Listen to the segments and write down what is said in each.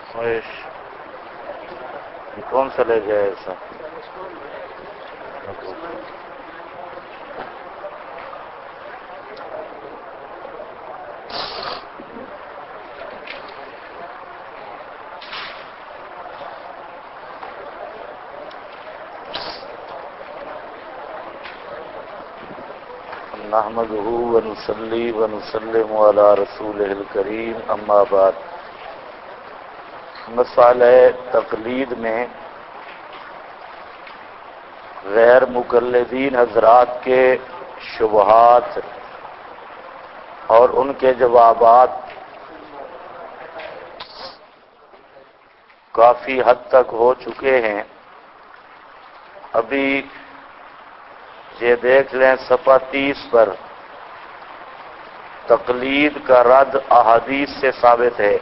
عیش کون سا لے جائے ایسا؟ نحمده ونصلي ونسلم على رسوله الكريم اما بعد. مسئلہ تقلید میں غیر مقلدین حضرات کے شبہات اور ان کے جوابات کافی حد تک ہو چکے ہیں. ابھی یہ دیکھ لیں صفحہ 30 پر تقلید کا رد احادیث سے ثابت ہے،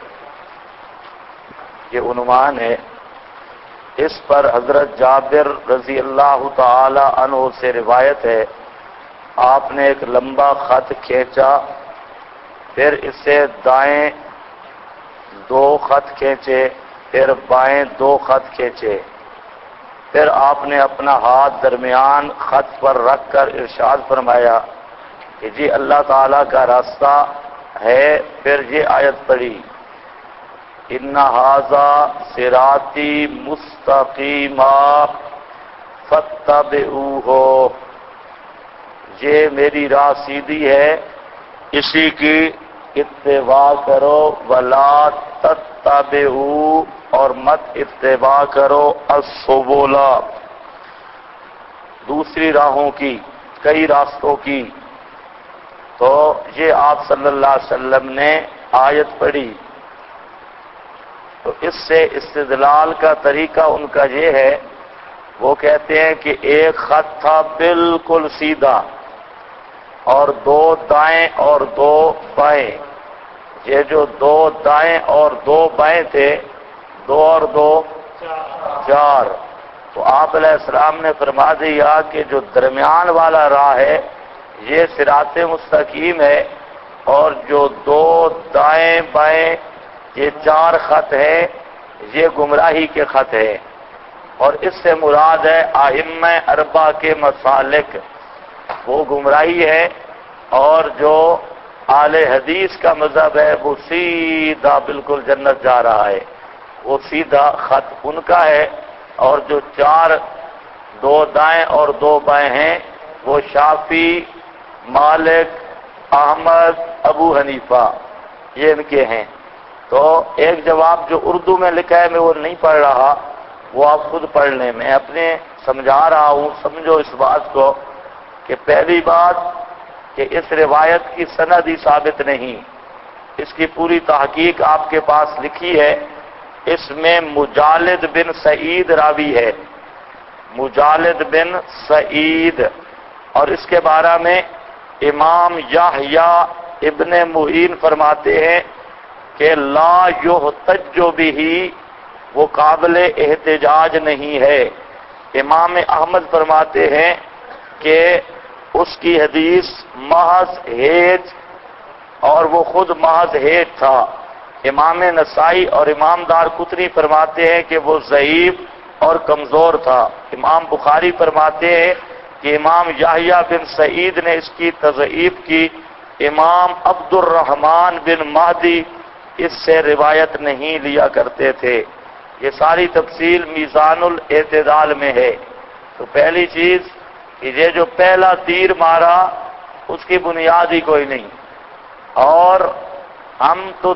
یہ عنوان ہے. اس پر حضرت جابر رضی اللہ تعالی عنہ سے روایت ہے، آپ نے ایک لمبا خط کھینچا، پھر اس سے دائیں 2 خط کھینچے، پھر بائیں 2 خط کھینچے، پھر آپ نے اپنا ہاتھ درمیان خط پر رکھ کر ارشاد فرمایا کہ جی اللہ تعالیٰ کا راستہ ہے. پھر یہ آیت پڑھی، ان ھذا صراطی مستقیما فاتبعوہ، یہ میری راہ سیدھی ہے، اسی کی اتباع کرو. ولا تتبعوا، اور مت اتباع کرو السبل، دوسری راہوں کی، کئی راستوں کی. تو یہ آپ صلی اللہ علیہ وسلم نے آیت پڑھی. تو اس سے استدلال کا طریقہ ان کا یہ ہے، وہ کہتے ہیں کہ ایک خط تھا بالکل سیدھا اور 2 دائیں اور 2 بائیں. یہ جو 2 دائیں اور 2 بائیں تھے، 2 اور 2 4. تو آپ علیہ السلام نے فرما دیا کہ جو درمیان والا راہ ہے یہ صراط مستقیم ہے، اور جو 2 دائیں بائیں یہ 4 خط ہیں یہ گمراہی کے خط ہیں. اور اس سے مراد ہے ائمہ 4 کے مسالک، وہ گمراہی ہے. اور جو اہل حدیث کا مذہب ہے وہ سیدھا بالکل جنت جا رہا ہے، وہ سیدھا خط ان کا ہے. اور جو 4 2 دائیں اور 2 بائیں ہیں وہ شافعی، مالک، احمد، ابو حنیفہ، یہ ان کے ہیں. تو ایک جواب جو اردو میں لکھا ہے میں وہ نہیں پڑھ رہا، وہ آپ خود پڑھ لیں، میں اپنے سمجھا رہا ہوں. سمجھو اس بات کو کہ پہلی بات کہ اس روایت کی سند ہی ثابت نہیں، اس کی پوری تحقیق آپ کے پاس لکھی ہے. اس میں مجالد بن سعید راوی ہے، مجالد بن سعید. اور اس کے بارے میں امام یحییٰ ابن معین فرماتے ہیں کہ لا یحتج بہ، وہ قابل احتجاج نہیں ہے. امام احمد فرماتے ہیں کہ اس کی حدیث محض ہیج، اور وہ خود محض ہیج تھا. امام نسائی اور امام دارقطنی فرماتے ہیں کہ وہ ضعیف اور کمزور تھا. امام بخاری فرماتے ہیں کہ امام یحییٰ بن سعید نے اس کی تضعیف کی. امام عبد الرحمن بن مہدی اس سے روایت نہیں لیا کرتے تھے. یہ ساری تفصیل میزان الاعتدال میں ہے. تو پہلی چیز کہ یہ جو پہلا تیر مارا اس کی بنیاد ہی کوئی نہیں. اور ہم تو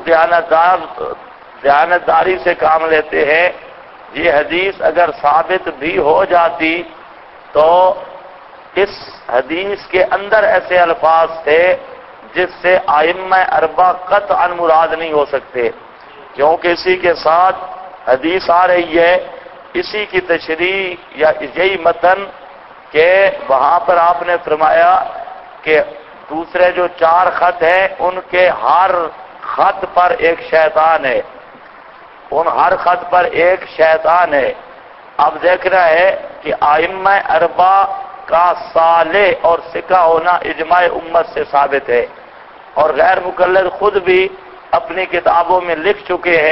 دیانتداری سے کام لیتے ہیں. یہ حدیث اگر ثابت بھی ہو جاتی تو اس حدیث کے اندر ایسے الفاظ تھے جس سے ائمہ 4 قطعاً مراد نہیں ہو سکتے، کیونکہ اسی کے ساتھ حدیث آ رہی ہے، اسی کی تشریح یا یہی متن کہ وہاں پر آپ نے فرمایا کہ دوسرے جو 4 خط ہیں ان کے ہر خط پر ایک شیطان ہے، ان ہر خط پر ایک شیطان ہے. اب دیکھنا ہے کہ ائمہ 4 کا صالح اور ثقہ ہونا اجماع امت سے ثابت ہے. اور غیر مقلد خود بھی اپنی کتابوں میں لکھ چکے ہیں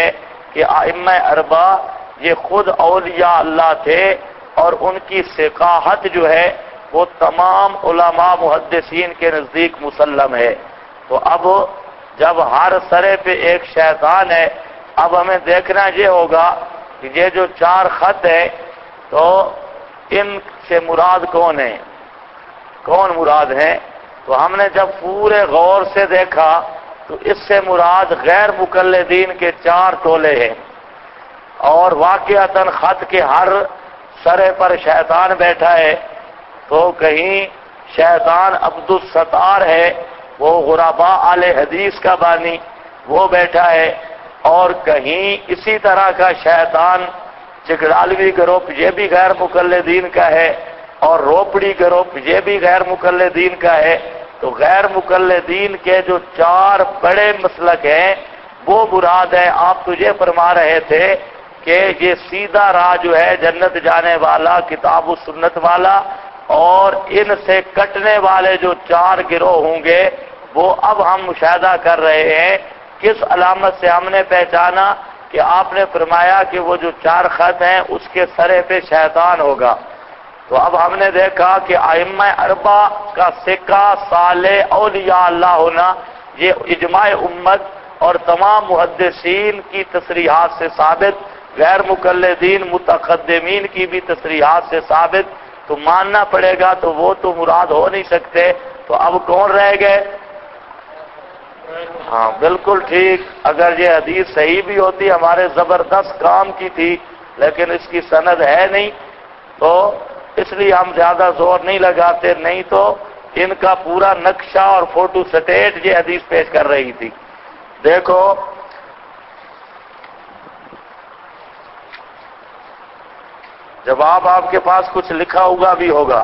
کہ ائمہ اربع یہ خود اولیاء اللہ تھے اور ان کی ثقاہت جو ہے وہ تمام علماء محدثین کے نزدیک مسلم ہے۔ تو اب جب ہر سرے پہ ایک شیطان ہے، اب ہمیں دیکھنا یہ ہوگا کہ یہ جو 4 خط ہے تو ان سے مراد کون ہے، کون مراد ہے؟ تو ہم نے جب پورے غور سے دیکھا تو اس سے مراد غیر مقلدین کے 4 ٹولے ہیں، اور واقعتاً خط کے ہر سرے پر شیطان بیٹھا ہے۔ تو کہیں شیطان عبد الستار ہے، وہ غرباء اہل حدیث کا بانی، وہ بیٹھا ہے، اور کہیں اسی طرح کا شیطان چکڑالوی گروپ یہ بھی غیر مقلدین کا ہے، اور روپڑی گروپ یہ بھی غیر مقلدین کا ہے۔ تو غیر مقلدین کے جو 4 بڑے مسلک ہیں وہ مراد ہے۔ آپ تو یہ فرما رہے تھے کہ یہ سیدھا راہ جو ہے جنت جانے والا کتاب و سنت والا، اور ان سے کٹنے والے جو 4 گروہ ہوں گے وہ اب ہم مشاہدہ کر رہے ہیں۔ کس علامت سے ہم نے پہچانا؟ کہ آپ نے فرمایا کہ وہ جو 4 خط ہیں اس کے سرے پہ شیطان ہوگا۔ تو اب ہم نے دیکھا کہ ائمہ اربع کا سکہ صالح اولیاء اللہ ہونا یہ اجماع امت اور تمام محدثین کی تصریحات سے ثابت، غیر مقلدین متقدمین کی بھی تصریحات سے ثابت، تو ماننا پڑے گا، تو وہ تو مراد ہو نہیں سکتے۔ تو اب کون رہ گئے؟ ہاں بالکل ٹھیک، اگر یہ حدیث صحیح بھی ہوتی ہمارے زبردست کام کی تھی، لیکن اس کی سند ہے نہیں، تو اس لیے ہم زیادہ زور نہیں لگاتے، نہیں تو ان کا پورا نقشہ اور فوٹو سٹیٹ یہ حدیث پیش کر رہی تھی۔ دیکھو جواب آپ کے پاس کچھ لکھا ہوا بھی ہوگا۔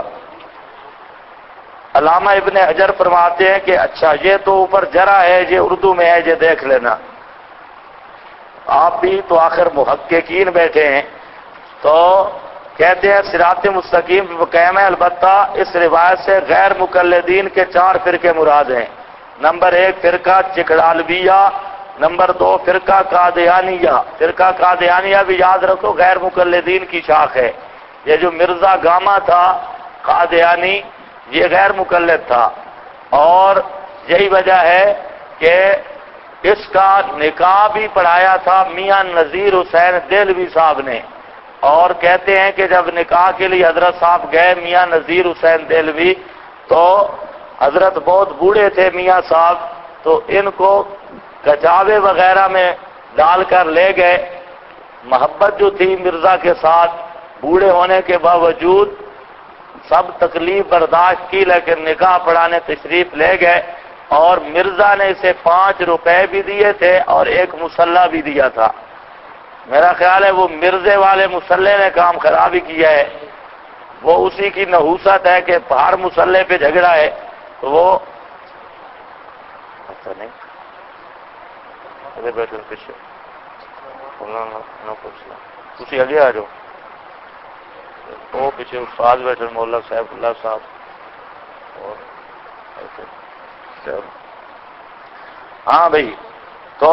علامہ ابن حجر فرماتے ہیں کہ اچھا یہ تو اوپر جرا ہے، یہ اردو میں ہے، یہ دیکھ لینا۔ آپ بھی تو آخر محققین بیٹھے ہیں، تو کہتے ہیں صراط مستقیم پہ قائم ہے، البتہ اس روایت سے غیر مقلدین کے 4 فرقے مراد ہیں۔ نمبر 1 فرقہ چکڑالویہ، نمبر 2 فرقہ قادیانیہ۔ فرقہ قادیانیہ بھی یاد رکھو غیر مقلدین کی شاخ ہے۔ یہ جو مرزا گاما تھا قادیانی یہ غیر مقلد تھا، اور یہی وجہ ہے کہ اس کا نکاح بھی پڑھایا تھا میاں نذیر حسین دہلوی صاحب نے، اور کہتے ہیں کہ جب نکاح کے لیے حضرت صاحب گئے میاں نذیر حسین دہلوی، تو حضرت بہت بوڑھے تھے میاں صاحب، تو ان کو کچاوے وغیرہ میں ڈال کر لے گئے۔ محبت جو تھی مرزا کے ساتھ، بوڑھے ہونے کے باوجود سب تکلیف برداشت کی، لیکن نکاح پڑھانے تشریف لے گئے، اور مرزا نے اسے 5 روپے بھی دیے تھے اور 1 مسلح بھی دیا تھا۔ میرا خیال ہے وہ مرزے والے مسلح نے کام خراب ہی کیا ہے، وہ اسی کی نحوست ہے کہ ہر مسلح پہ جھگڑا ہے، تو وہ اچھا نہیں ادھر بیٹھو پیچھے تھی اگے آ جاؤ، وہ پیچھے استاد بیٹھے مولا صاحب اللہ صاحب، اور ہاں بھائی، تو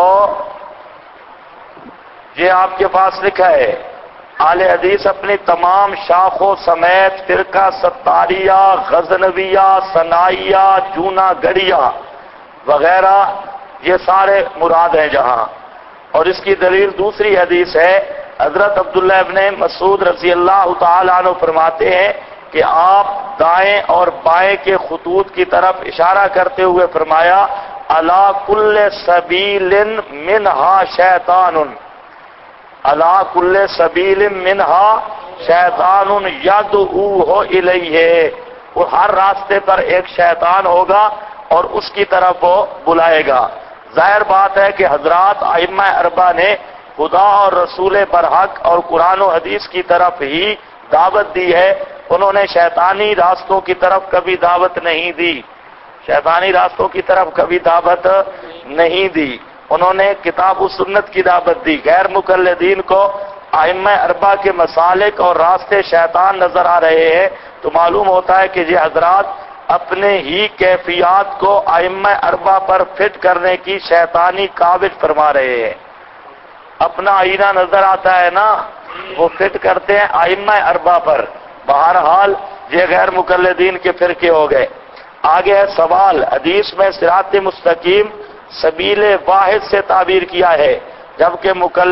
یہ آپ کے پاس لکھا ہے اہل حدیث اپنی تمام شاخوں سمیت فرقہ ستاریہ، غزنویہ، ثنائیہ، جونا گڑھیا وغیرہ یہ سارے مراد ہیں جہاں۔ اور اس کی دلیل دوسری حدیث ہے، حضرت عبداللہ ابن مسعود رضی اللہ تعالی عنہ فرماتے ہیں کہ آپ دائیں اور بائیں کے خطوط کی طرف اشارہ کرتے ہوئے فرمایا علی کل سبیل منہا شیطان، علی کل سبیل منہا شیطان یدعوہ الیہ، وہ ہر راستے پر ایک شیطان ہوگا اور اس کی طرف وہ بلائے گا۔ ظاہر بات ہے کہ حضرات ائمہ اربعہ نے خدا اور رسول برحق اور قرآن و حدیث کی طرف ہی دعوت دی ہے، انہوں نے شیطانی راستوں کی طرف کبھی دعوت نہیں دی، شیطانی راستوں کی طرف کبھی دعوت نہیں دی، انہوں نے کتاب و سنت کی دعوت دی۔ غیر مقلدین کو ائمہ اربعہ کے مسالک اور راستے شیطان نظر آ رہے ہیں، تو معلوم ہوتا ہے کہ یہ حضرات اپنے ہی کیفیات کو ائمہ اربعہ پر فٹ کرنے کی شیطانی کاوش فرما رہے ہیں۔ اپنا آئینہ نظر آتا ہے نا، وہ فٹ کرتے ہیں ائمہ اربعہ پر. بہرحال یہ غیر مقلدین کے فرقے ہو گئے. آگے ہے سوال. حدیث میں صراط مستقیم سبیل واحد سے تعبیر کیا ہے، جبکہ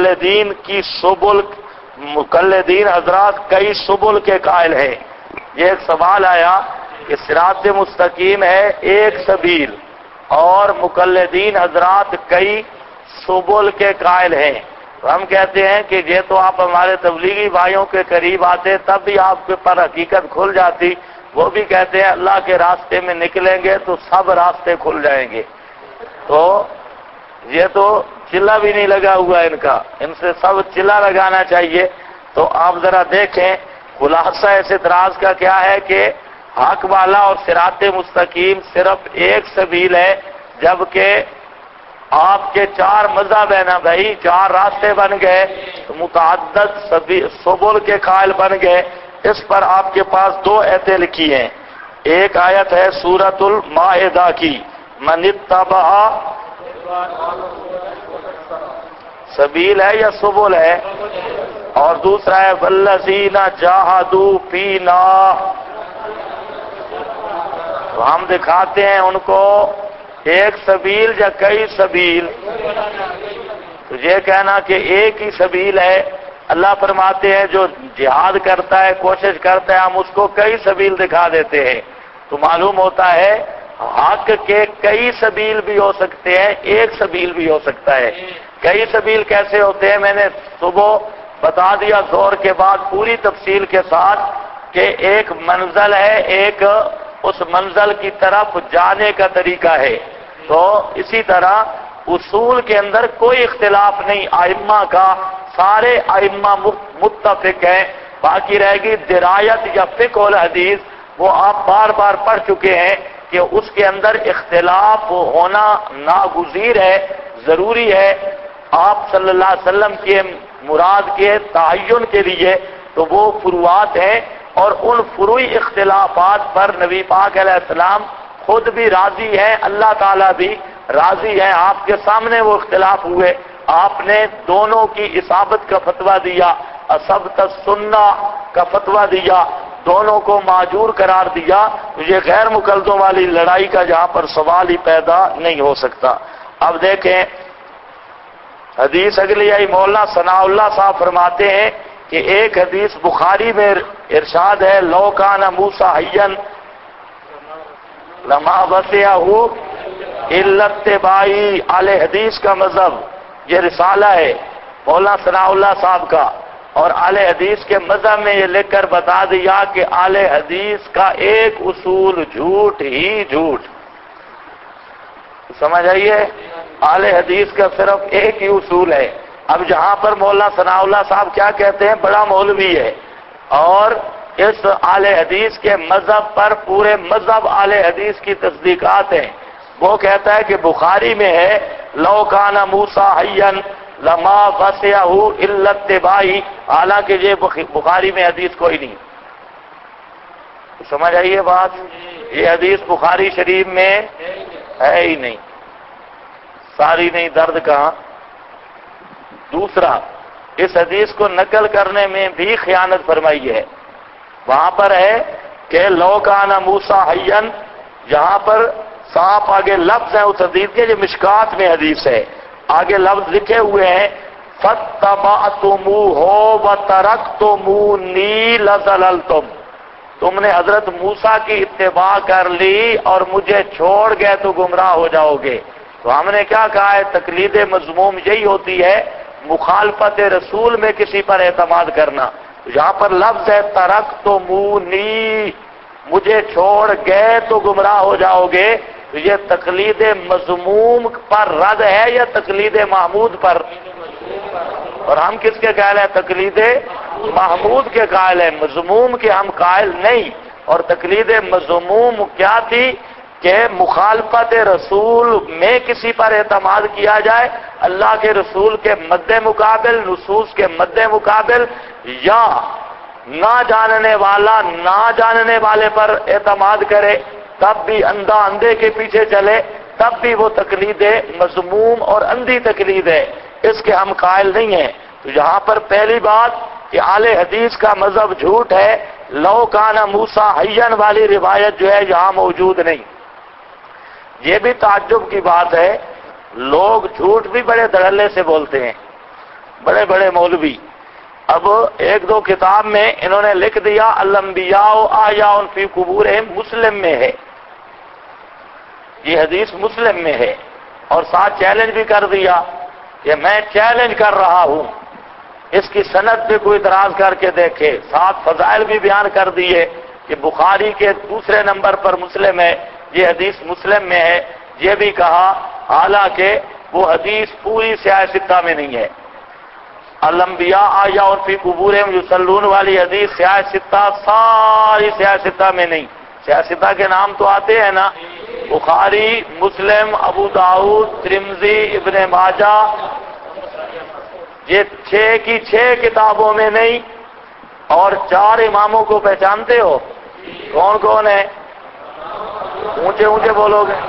مقلدین حضرات کئی سبل کے قائل ہیں. یہ ایک سوال آیا کہ صراط مستقیم ہے ایک سبیل اور مقلدین حضرات کئی سبل کے قائل ہیں. تو ہم کہتے ہیں کہ یہ تو آپ ہمارے تبلیغی بھائیوں کے قریب آتے تب بھی آپ کے پر حقیقت کھل جاتی. وہ بھی کہتے ہیں اللہ کے راستے میں نکلیں گے تو سب راستے کھل جائیں گے. تو یہ تو چلا بھی نہیں لگا ہوا ان کا، ان سے سب چلا لگانا چاہیے. تو آپ ذرا دیکھیں خلاصہ اس اعتراض کا کیا ہے کہ حق والا اور صراط مستقیم صرف ایک سبیل ہے، جبکہ آپ کے چار مذہب ہیں نا بھائی، چار راستے بن گئے تو متعدد سبل کے قائل بن گئے. اس پر آپ کے پاس دو ایتیں لکھی ہیں. ایک آیت ہے سورۃ المائدہ کی، من اتبع سبیل ہے یا سبل ہے، اور دوسرا ہے والذین جاہدوا فینا. تو ہم دکھاتے ہیں ان کو ایک سبیل یا کئی سبیل. تو یہ کہنا کہ ایک ہی سبیل ہے، اللہ فرماتے ہیں جو جہاد کرتا ہے کوشش کرتا ہے ہم اس کو کئی سبیل دکھا دیتے ہیں. تو معلوم ہوتا ہے حق کے کئی سبیل بھی ہو سکتے ہیں، ایک سبیل بھی ہو سکتا ہے. کئی سبیل کیسے ہوتے ہیں میں نے صبح بتا دیا زور کے بعد پوری تفصیل کے ساتھ کہ ایک منزل ہے، ایک اس منزل کی طرف جانے کا طریقہ ہے. تو اسی طرح اصول کے اندر کوئی اختلاف نہیں ائمہ کا، سارے ائمہ متفق ہیں. باقی رہے گی درایت یا فقہ الحدیث، وہ آپ بار بار پڑھ چکے ہیں کہ اس کے اندر اختلاف ہونا ناگزیر ہے، ضروری ہے. آپ صلی اللہ علیہ وسلم کے مراد کے تعین کے لیے تو وہ فروعات ہیں، اور ان فروعی اختلافات پر نبی پاک علیہ السلام خود بھی راضی ہیں، اللہ تعالیٰ بھی راضی ہیں. آپ کے سامنے وہ اختلاف ہوئے، آپ نے دونوں کی اصابت کا فتویٰ دیا، اصبت السنہ کا فتویٰ دیا، دونوں کو معجور قرار دیا. یہ غیر مقلدوں والی لڑائی کا جہاں پر سوال ہی پیدا نہیں ہو سکتا. اب دیکھیں حدیث اگلی آئی. مولانا ثناء اللہ صاحب فرماتے ہیں کہ ایک حدیث بخاری میں ارشاد ہے لو کان موسیٰ حیا لما وسعہ الا اتباعی. اہل حدیث کا مذہب یہ رسالہ ہے مولانا ثناء اللہ صاحب کا، اور اہل حدیث کے مذہب میں یہ لکھ کر بتا دیا کہ اہل حدیث کا ایک اصول جھوٹ ہی جھوٹ. سمجھ آئیے، اہل حدیث کا صرف ایک ہی اصول ہے. اب جہاں پر مولانا ثناء اللہ صاحب کیا کہتے ہیں، بڑا مولوی ہے اور اس اہل حدیث کے مذہب پر پورے مذہب اہل حدیث کی تصدیقات ہیں. وہ کہتا ہے کہ بخاری میں ہے لو کان موسیٰ حیا لما وسعہ الا اتباعی، حالانکہ یہ بخاری میں حدیث کوئی نہیں. سمجھ آئیے بات، یہ حدیث بخاری شریف میں ہے ہی نہیں، ساری نہیں درد کہاں. دوسرا اس حدیث کو نقل کرنے میں بھی خیانت فرمائی ہے. وہاں پر ہے کہ لو کان موسیٰ حیا، جہاں پر صاف آگے لفظ ہیں اس حدیث کے، یہ مشکات میں حدیث ہے، آگے لفظ لکھے ہوئے ہیں فَاتَّبَعْتُمُوهُ وَتَرَكْتُمُونِي لَضَلَلْتُمْ. تم نے حضرت موسیٰ کی اتباع کر لی اور مجھے چھوڑ گئے تو گمراہ ہو جاؤ گے. تو ہم نے کیا کہا ہے، تقلید مذموم یہی ہوتی ہے مخالفت رسول میں کسی پر اعتماد کرنا. یہاں پر لفظ ہے ترکتمونی، مجھے چھوڑ گئے تو گمراہ ہو جاؤ گے. تو یہ تقلید مذموم پر رد ہے یا تقلید محمود پر؟ اور ہم کس کے قائل ہیں؟ تقلید محمود کے قائل ہیں، مذموم کے ہم قائل نہیں. اور تقلید مذموم کیا تھی کہ مخالفت رسول میں کسی پر اعتماد کیا جائے، اللہ کے رسول کے مد مقابل، نصوص کے مد مقابل، یا نہ جاننے والا نہ جاننے والے پر اعتماد کرے، تب بھی اندھا اندھے کے پیچھے چلے، تب بھی وہ تقلید مذموم اور اندھی تقلید ہے. اس کے ہم قائل نہیں ہیں۔ تو یہاں پر پہلی بات کہ اہل حدیث کا مذہب جھوٹ ہے، لو کان موسیٰ حیًّا والی روایت جو ہے یہاں موجود نہیں۔ یہ بھی تعجب کی بات ہے، لوگ جھوٹ بھی بڑے دھڑلے سے بولتے ہیں، بڑے بڑے مولوی۔ اب ایک دو کتاب میں انہوں نے لکھ دیا الانبیاء احیاء فی قبورہم، مسلم میں ہے، یہ حدیث مسلم میں ہے، اور ساتھ چیلنج بھی کر دیا کہ میں چیلنج کر رہا ہوں، اس کی سند پہ کوئی اعتراض کر کے دیکھے۔ ساتھ فضائل بھی بیان کر دیے کہ بخاری کے دوسرے نمبر پر مسلم ہے، یہ حدیث مسلم میں ہے، یہ بھی کہا، حالانکہ وہ حدیث پوری سیاہ ستہ میں نہیں ہے۔ الانبیاء احیاء فی قبورہم یصلون والی حدیث سیاہ ستہ، ساری سیاہ ستہ میں نہیں۔ سیاہ ستہ کے نام تو آتے ہیں نا، بخاری، مسلم، ابو داؤد، ترمذی، ابن ماجہ، یہ 6 کی 6 کتابوں میں نہیں۔ اور 4 اماموں کو پہچانتے ہو؟ کون کون ہے؟ اونچے اونچے بولو گے۔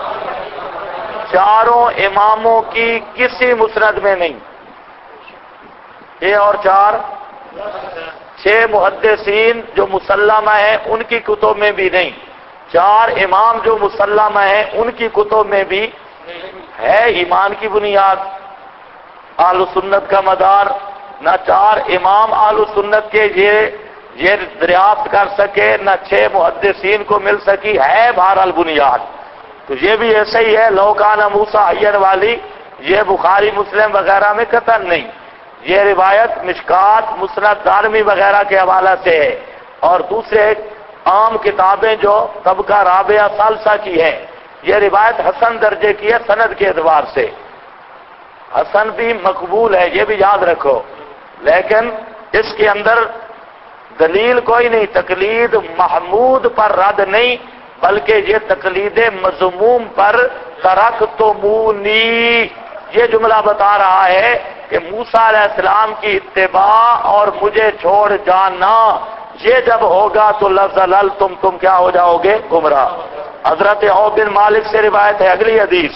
4 اماموں کی کسی مسند میں نہیں، یہ اور 4 6 محدثین جو مسلمہ ہیں ان کی کتب میں بھی نہیں، 4 امام جو مسلمہ ہیں ان کی کتب میں بھی ہے۔ ایمان کی بنیاد اہل سنت کا مدار، نہ 4 امام اہل سنت کے یہ دریافت کر سکے، نہ 6 محدثین کو مل سکی، ہے بہرحال بنیاد۔ تو یہ بھی ایسا ہی ہے، لو کان موسیٰ حیًّا والی، یہ بخاری مسلم وغیرہ میں قطعاً نہیں۔ یہ روایت مشکات، مسند دارمی وغیرہ کے حوالہ سے ہے، اور دوسرے عام کتابیں جو طبقہ رابعہ ثالثہ کی ہیں، یہ روایت حسن درجے کی ہے سند کے اعتبار سے، حسن بھی مقبول ہے، یہ بھی یاد رکھو، لیکن اس کے اندر دلیل کوئی نہیں، تقلید محمود پر رد نہیں، بلکہ یہ تقلید مذموم پر ترکتمونی، یہ جملہ بتا رہا ہے کہ موسیٰ علیہ السلام کی اتباع اور مجھے چھوڑ جانا، یہ جب ہوگا تو لَزَلَلْتُمْ، تم کیا ہو جاؤ گے؟ گمراہ۔ حضرت عوف بن مالک سے روایت ہے اگلی حدیث،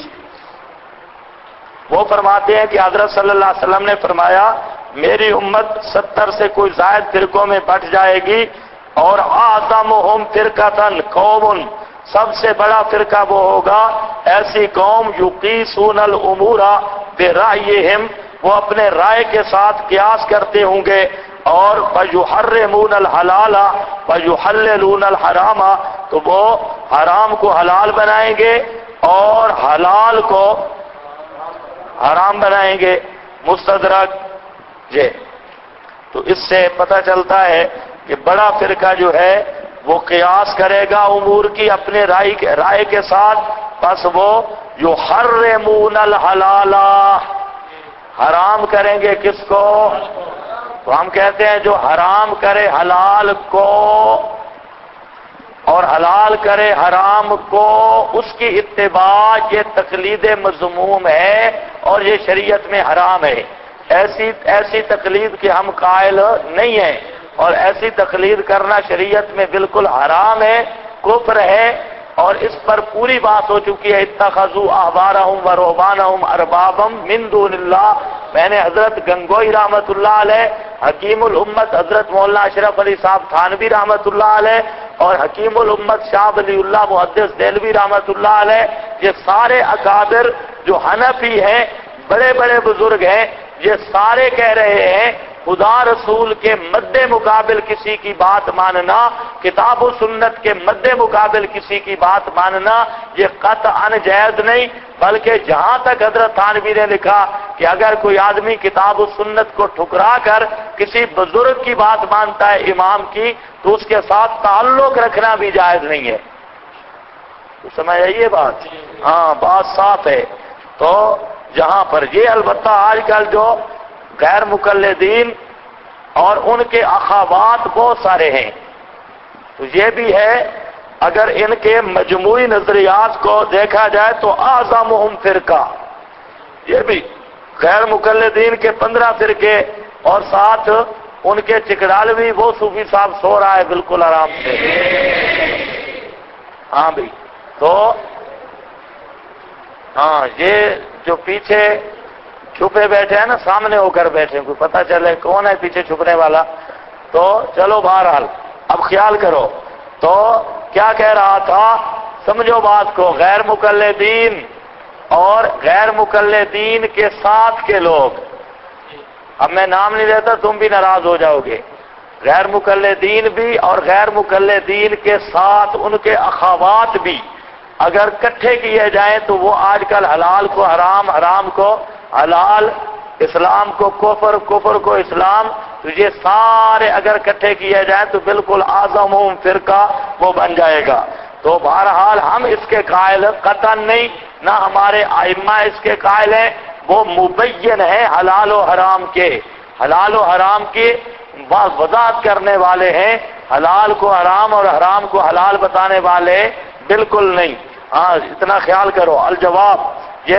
وہ فرماتے ہیں کہ حضرت صلی اللہ علیہ وسلم نے فرمایا میری امت 70 سے کوئی زائد فرقوں میں بٹ جائے گی، اور اعظمہم فرقۃ قوم، سب سے بڑا فرقہ وہ ہوگا ایسی قوم یقیسون الامور برأیہم، وہ اپنے رائے کے ساتھ قیاس کرتے ہوں گے، اور فیحرمون الحلال فیحللون الحرام، تو وہ حرام کو حلال بنائیں گے اور حلال کو حرام بنائیں گے۔ مستدرک جے، تو اس سے پتہ چلتا ہے کہ بڑا فرقہ جو ہے وہ قیاس کرے گا امور کی اپنے رائے کے ساتھ، بس وہ یحرمون الحلال، حرام کریں گے کس کو؟ تو ہم کہتے ہیں جو حرام کرے حلال کو اور حلال کرے حرام کو، اس کی اتباع یہ تقلید مذموم ہے اور یہ شریعت میں حرام ہے۔ ایسی تقلید کے ہم قائل نہیں ہیں، اور ایسی تقلید کرنا شریعت میں بالکل حرام ہے، کفر ہے، اور اس پر پوری بات ہو چکی ہے۔ اتخذوا احبارهم ورهبانهم اربابا من دون اللہ، میں نے حضرت گنگوئی رحمت اللہ علیہ، حکیم الامت حضرت مولانا اشرف علی صاحب تھانوی رحمت اللہ علیہ، اور حکیم الامت شاہ ولی اللہ محدث دہلوی رحمت اللہ علیہ، یہ سارے اکابر جو حنفی ہیں، بڑے بڑے بزرگ ہیں، یہ سارے کہہ رہے ہیں خدا رسول کے مد مقابل کسی کی بات ماننا، کتاب و سنت کے مد مقابل کسی کی بات ماننا، یہ قطعاً جائز نہیں، بلکہ جہاں تک حضرت تھانوی نے لکھا کہ اگر کوئی آدمی کتاب و سنت کو ٹھکرا کر کسی بزرگ کی بات مانتا ہے امام کی، تو اس کے ساتھ تعلق رکھنا بھی جائز نہیں ہے۔ تو سمجھ آئیے بات؟ ہاں، بات صاف ہے۔ تو یہاں پر یہ البتہ آج کل جو غیر مقلدین اور ان کے اخوات بہت سارے ہیں، تو یہ بھی ہے، اگر ان کے مجموعی نظریات کو دیکھا جائے تو اعظمہم فرقہ، یہ بھی غیر مقلدین کے 15 فرقے، اور ساتھ ان کے چکڑالوی وہ صوفی صاحب سو رہا ہے بالکل آرام سے۔ ہاں بھائی، تو ہاں یہ جو پیچھے چھپے بیٹھے ہیں نا، سامنے ہو کر بیٹھے، کوئی پتہ چلے کون ہے پیچھے چھپنے والا. تو چلو بہرحال اب خیال کرو. تو کیا کہہ رہا تھا، سمجھو بات کو، غیر مقلدین اور غیر مقلدین کے ساتھ کے لوگ، اب میں نام نہیں لیتا تم بھی ناراض ہو جاؤ گے، غیر مقلدین بھی اور غیر مقلدین کے ساتھ ان کے اخوات بھی اگر کٹھے کیے جائیں تو وہ آج کل حلال کو حرام، حرام کو حلال، اسلام کو کفر، کفر کو اسلام، تو یہ سارے اگر کٹھے کیے جائیں تو بالکل اعظم فرقہ وہ بن جائے گا. تو بہرحال ہم اس کے قائل قطعاً نہیں، نہ ہمارے ائمہ اس کے قائل ہیں، وہ مبین ہیں حلال و حرام کے، حلال و حرام کی وضاحت کرنے والے ہیں، حلال کو حرام اور حرام کو حلال بتانے والے بالکل نہیں. ہاں اتنا خیال کرو. الجواب، یہ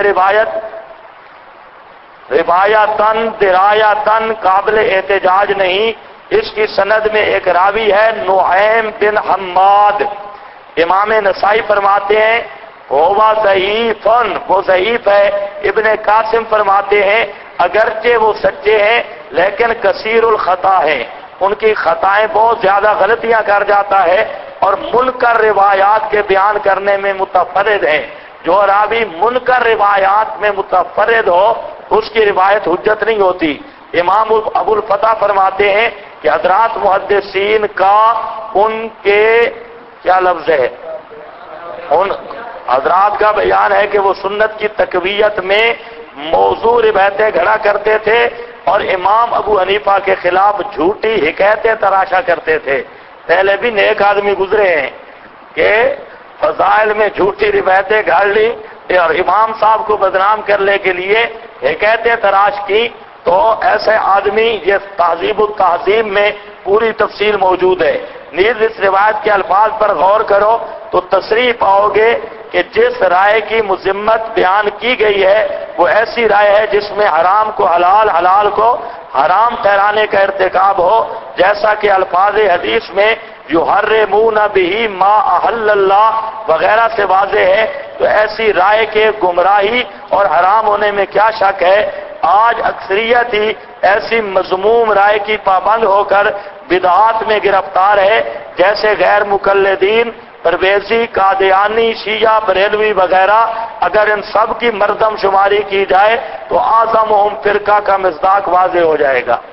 روایتاً درایتاً قابل احتجاج نہیں. اس کی سند میں ایک راوی ہے نعیم بن حماد. امام نسائی فرماتے ہیں وہ ضعیفن، وہ ضعیف ہے. ابن قاسم فرماتے ہیں اگرچہ وہ سچے ہیں لیکن کثیر الخطا ہے، ان کی خطائیں بہت زیادہ غلطیاں کر جاتا ہے اور منکر روایات کے بیان کرنے میں متفرد ہیں. جو راوی منکر روایات میں متفرد ہو اس کی روایت حجت نہیں ہوتی. امام ابو الفتح فرماتے ہیں کہ حضرات محدثین کا ان کے کیا لفظ ہے، ان حضرات کا بیان ہے کہ وہ سنت کی تقویت میں موضوع روایتیں گھڑا کرتے تھے اور امام ابو حنیفہ کے خلاف جھوٹی حکایتیں تراشا کرتے تھے. پہلے بھی نیک آدمی گزرے ہیں کہ فضائل میں جھوٹی روایتیں گھڑ لی اور امام صاحب کو بدنام کرنے کے لیے حکایتیں تراش کی. تو ایسے آدمی، یہ تہذیب التہذیب میں پوری تفصیل موجود ہے. نیز اس روایت کے الفاظ پر غور کرو تو تصریح پاؤ گے کہ جس رائے کی مذمت بیان کی گئی ہے وہ ایسی رائے ہے جس میں حرام کو حلال، حلال کو حرام ٹھہرانے کا ارتکاب ہو، جیسا کہ الفاظ حدیث میں یحرمون بہ ما احل اللہ وغیرہ سے واضح ہے. تو ایسی رائے کے گمراہی اور حرام ہونے میں کیا شک ہے. آج اکثریت ہی ایسی مذموم رائے کی پابند ہو کر بدعات میں گرفتار ہے، جیسے غیر مقلدین، پرویزی، قادیانی، شیعہ، بریلوی وغیرہ. اگر ان سب کی مردم شماری کی جائے تو اعظمہم فرقہ کا مصداق واضح ہو جائے گا.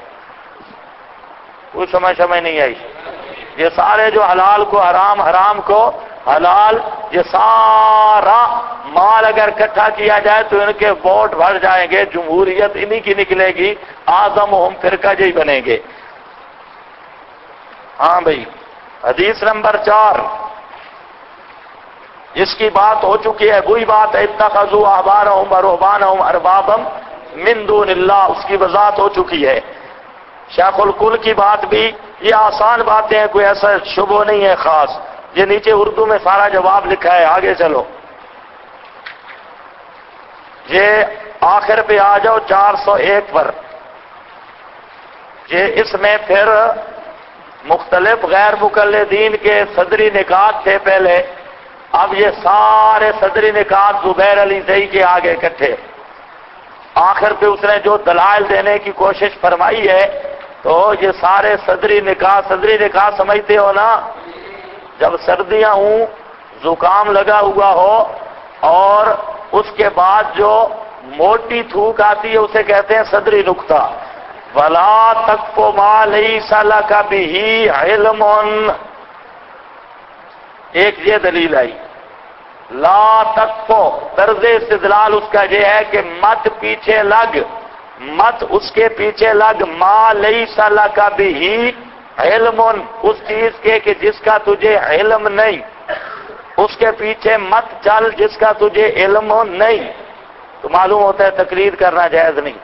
کوئی سمجھ نہیں آئی. یہ سارے جو حلال کو حرام، حرام کو حلال، یہ سارا مال اگر اکٹھا کیا جائے تو ان کے ووٹ بڑھ جائیں گے، جمہوریت انہی کی نکلے گی، اعظمہم فرقہ یہی بنیں گے. ہاں بھائی، حدیث نمبر 4 اس کی بات ہو چکی ہے، وہی بات ہے اتخذوا احبارهم ورهبانهم اربابا من دون اللہ، اس کی وضاحت ہو چکی ہے. شیخ الکل کی بات بھی، یہ آسان باتیں ہیں، کوئی ایسا شبہ نہیں ہے خاص. یہ نیچے اردو میں سارا جواب لکھا ہے، آگے چلو. یہ آخر پہ آ جاؤ 401 پر. یہ اس میں پھر مختلف غیر مقلدین کے صدری نکات تھے پہلے، اب یہ سارے صدری نکات زبیر علی زئی کے آگے اکٹھے. آخر پہ اس نے جو دلائل دینے کی کوشش فرمائی ہے تو یہ سارے صدری نکات سمجھتے ہو نا، جب سردیاں ہوں، زکام لگا ہوا ہو اور اس کے بعد جو موٹی تھوک آتی ہے اسے کہتے ہیں صدری نکتہ. وَلَا تَقْفُ مَا لَيْسَ لَكَ بِهِ عِلْمٌ، ایک یہ دلیل آئی. لا تقف، طرز استدلال اس کا یہ ہے کہ مت پیچھے لگ، مت اس کے پیچھے لگ، ما لیس لک بہ علم، اس چیز کے کہ جس کا تجھے علم نہیں، اس کے پیچھے مت چل جس کا تجھے علم نہیں. تو معلوم ہوتا ہے تقلید کرنا جائز نہیں.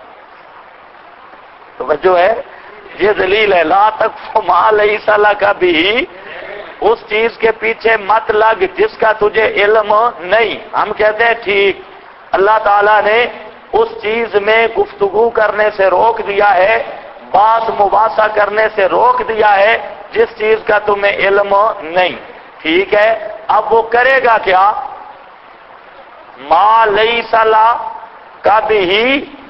توجہ ہے، یہ دلیل ہے. لا تقف ما لیس لک بہ، اس چیز کے پیچھے مت لگ جس کا تجھے علم نہیں. ہم کہتے ہیں ٹھیک، اللہ تعالیٰ نے اس چیز میں گفتگو کرنے سے روک دیا ہے، بات مباحثہ کرنے سے روک دیا ہے جس چیز کا تمہیں علم نہیں. ٹھیک ہے، اب وہ کرے گا کیا؟ ما لیس لک بہ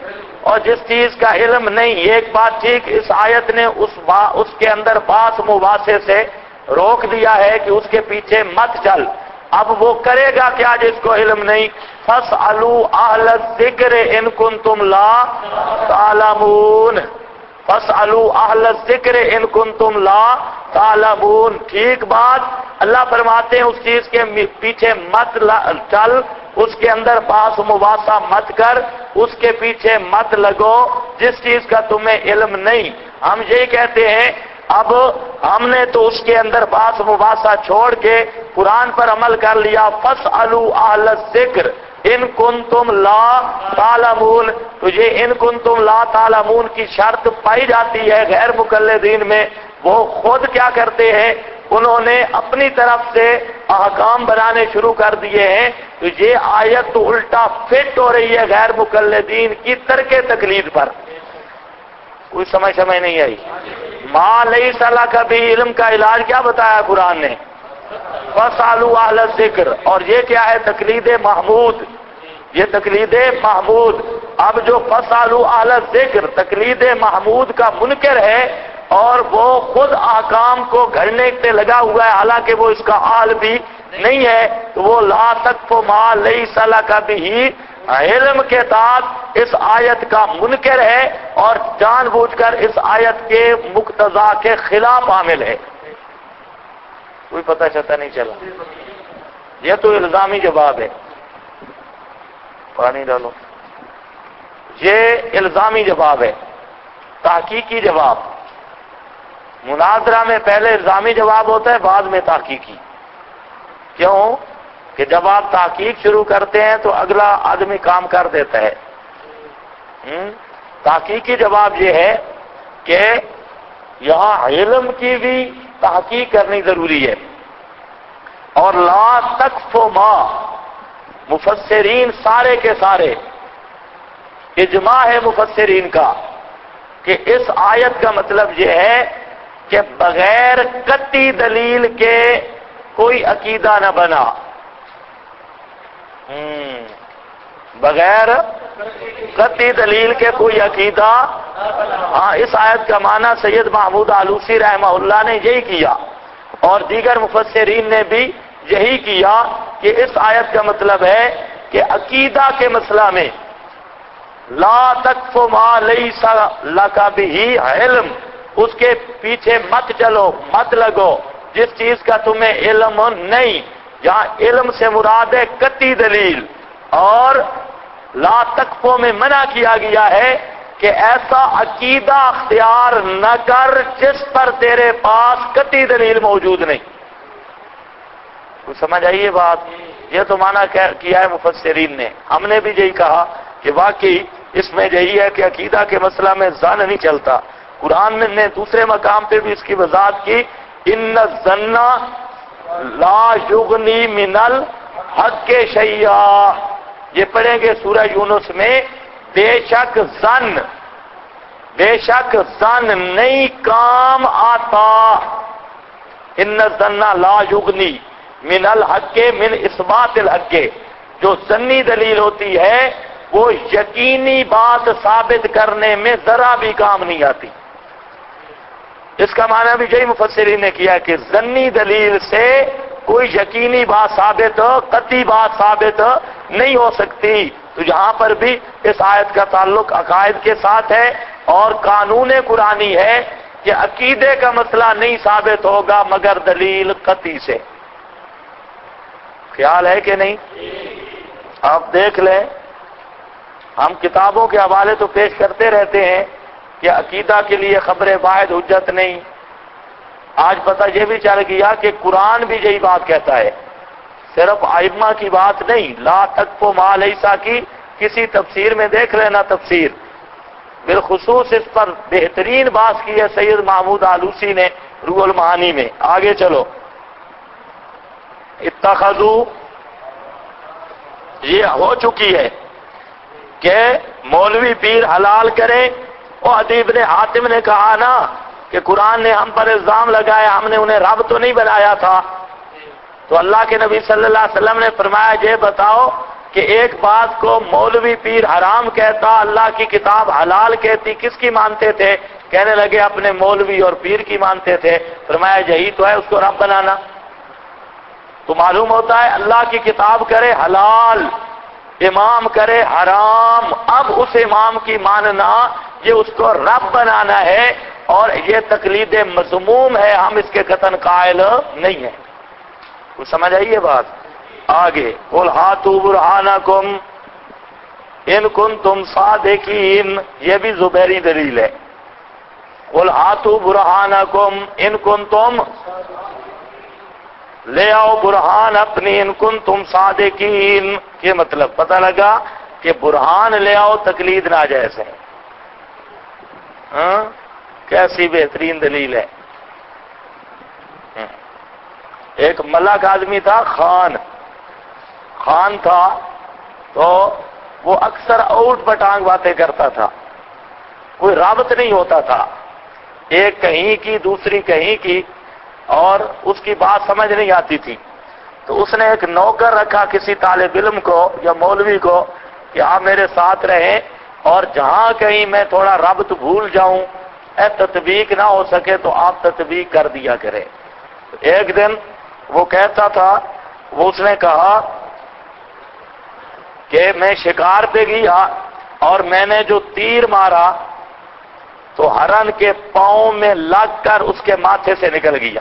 اور جس چیز کا علم نہیں. ایک بات ٹھیک، اس آیت نے اس کے اندر باس مباحثے سے روک دیا ہے کہ اس کے پیچھے مت چل. اب وہ کرے گا کیا جس کو علم نہیں؟ فَاسْأَلُوا أَهْلَ الذِّكْرِ إِن كُنتُمْ لَا تَعْلَمُونَ. فَاسْأَلُوا أَهْلَ الذِّكْرِ إِن كُنتُمْ لَا تَعْلَمُونَ. ٹھیک بات. اللہ فرماتے ہیں اس چیز کے پیچھے مت چل، اس کے اندر باس مباحثہ مت کر، اس کے پیچھے مت لگو جس چیز کا تمہیں علم نہیں. ہم یہی کہتے ہیں اب ہم نے تو اس کے اندر باس مباحثہ چھوڑ کے قرآن پر عمل کر لیا. فَاسْأَلُوا أَهْلَ الذِّكْرِ إِن كُنتُمْ لَا تَعْلَمُونَ. تو یہ ان کنتم لا تعلمون کی شرط پائی جاتی ہے غیر مقلدین میں. وہ خود کیا کرتے ہیں؟ انہوں نے اپنی طرف سے احکام بنانے شروع کر دیے ہیں. تو یہ آیت تو الٹا فٹ ہو رہی ہے غیر مقلدین کی ترک تقلید پر. کوئی سمجھ نہیں آئی؟ ما لیس لک بھی علم کا علاج کیا بتایا قرآن نے؟ فَاسْأَلُوا أَهْلَ الذِّكْرِ. اور یہ کیا ہے؟ تقلید محمود. یہ تقلید محمود. اب جو فَاسْأَلُوا أَهْلَ الذِّكْرِ تقلید محمود کا منکر ہے اور وہ خود احکام کو گھڑنے پہ لگا ہوا ہے حالانکہ وہ اس کا عال بھی نہیں ہے، تو وہ لا تقف ما لیس لک بھی علم کے ساتھ اس آیت کا منکر ہے اور جان بوجھ کر اس آیت کے مقتضا کے خلاف عامل ہے. کوئی پتہ چلتا نہیں چلا. یہ تو الزامی جواب ہے. پانی ڈالو. یہ الزامی جواب ہے. تحقیقی جواب. مناظرہ میں پہلے الزامی جواب ہوتا ہے، بعد میں تحقیقی. کیوں؟ کہ جب آپ تحقیق شروع کرتے ہیں تو اگلا آدمی کام کر دیتا ہے. تحقیقی جواب یہ ہے کہ یہاں علم کی بھی تحقیق کرنی ضروری ہے. اور لا تقف ما، مفسرین سارے کے سارے اجماع ہے مفسرین کا کہ اس آیت کا مطلب یہ ہے کہ بغیر قطعی دلیل کے کوئی عقیدہ نہ بنا. بغیر قطعی دلیل کے کوئی عقیدہ. ہاں، اس آیت کا معنی سید محمود آلوسی رحمہ اللہ نے یہی کیا اور دیگر مفسرین نے بھی یہی کیا کہ اس آیت کا مطلب ہے کہ عقیدہ کے مسئلہ میں لا تقف ما لیس لک بھی علم، اس کے پیچھے مت چلو، مت لگو جس چیز کا تمہیں علم نہیں. جہاں علم سے مراد ہے قطعی دلیل، اور لا تقفو میں منع کیا گیا ہے کہ ایسا عقیدہ اختیار نہ کر جس پر تیرے پاس قطعی دلیل موجود نہیں. کچھ سمجھ آئیے بات؟ یہ تو معنی کیا ہے مفسرین نے. ہم نے بھی یہی کہا کہ واقعی اس میں یہی ہے کہ عقیدہ کے مسئلہ میں ظن نہیں چلتا. قرآن نے دوسرے مقام پہ بھی اس کی وضاحت کی. ان الظن لا یغنی من الحق شیئا. یہ پڑھیں گے سورہ یونس میں. بے شک ظن نہیں کام آتا. ان الظن لا یغنی من الحق من اثبات الحق. جو ظنی دلیل ہوتی ہے وہ یقینی بات ثابت کرنے میں ذرا بھی کام نہیں آتی. اس کا معنی بھی یہی مفسرین نے کیا کہ ظنی دلیل سے کوئی یقینی بات ثابت، قطعی بات ثابت نہیں ہو سکتی. تو یہاں پر بھی اس آیت کا تعلق عقائد کے ساتھ ہے اور قانون قرآنی ہے کہ عقیدے کا مسئلہ نہیں ثابت ہوگا مگر دلیل قطعی سے. خیال ہے کہ نہیں؟ آپ دیکھ لیں، ہم کتابوں کے حوالے تو پیش کرتے رہتے ہیں کہ عقیدہ کے لیے خبر واحد حجت نہیں. آج پتہ یہ بھی چل گیا کہ قرآن بھی یہی بات کہتا ہے، صرف ائمہ کی بات نہیں. لا تقف ما لیس کی کسی تفسیر میں دیکھ لینا. تفسیر بالخصوص اس پر بہترین بات کی ہے سید محمود آلوسی نے روح المعانی میں. آگے چلو. اتخذوا، یہ ہو چکی ہے کہ مولوی پیر حلال کریں. اور ادیب نے حاتم نے کہا نا کہ قرآن نے ہم پر الزام لگایا ہم نے انہیں رب تو نہیں بنایا تھا. تو اللہ کے نبی صلی اللہ علیہ وسلم نے فرمایا یہ بتاؤ کہ ایک بات کو مولوی پیر حرام کہتا، اللہ کی کتاب حلال کہتی، کس کی مانتے تھے؟ کہنے لگے اپنے مولوی اور پیر کی مانتے تھے۔ فرمایا یہی تو ہے اس کو رب بنانا۔ تو معلوم ہوتا ہے اللہ کی کتاب کرے حلال، امام کرے حرام، اب اس امام کی ماننا یہ اس کو رب بنانا ہے، اور یہ تقلید مذموم ہے، ہم اس کے قطعاً قائل نہیں ہیں۔ کچھ سمجھ آئی یہ بات؟ آگے قل ہاتوا برہانکم ان کنتم صادقین، یہ بھی زبیری دلیل ہے۔ قل ہاتوا برہانکم ان کنتم، لے آؤ برہان اپنی ان کنتم صادقین، یہ مطلب پتہ لگا کہ برہان لے آؤ تقلید ناجائز ہے۔ ہاں کیسی بہترین دلیل ہے۔ ایک ملک آدمی تھا، خان تھا، تو وہ اکثر اوٹ پٹانگ باتیں کرتا تھا، کوئی رابط نہیں ہوتا تھا، ایک کہیں کی دوسری کہیں کی، اور اس کی بات سمجھ نہیں آتی تھی۔ تو اس نے ایک نوکر رکھا کسی طالب علم کو یا مولوی کو کہ آپ میرے ساتھ رہیں، اور جہاں کہیں میں تھوڑا ربط بھول جاؤں، تطبیق نہ ہو سکے تو آپ تطبیق کر دیا کریں۔ ایک دن وہ کہتا تھا، وہ اس نے کہا کہ میں شکار پہ گیا اور میں نے جو تیر مارا تو ہرن کے پاؤں میں لگ کر اس کے ماتھے سے نکل گیا۔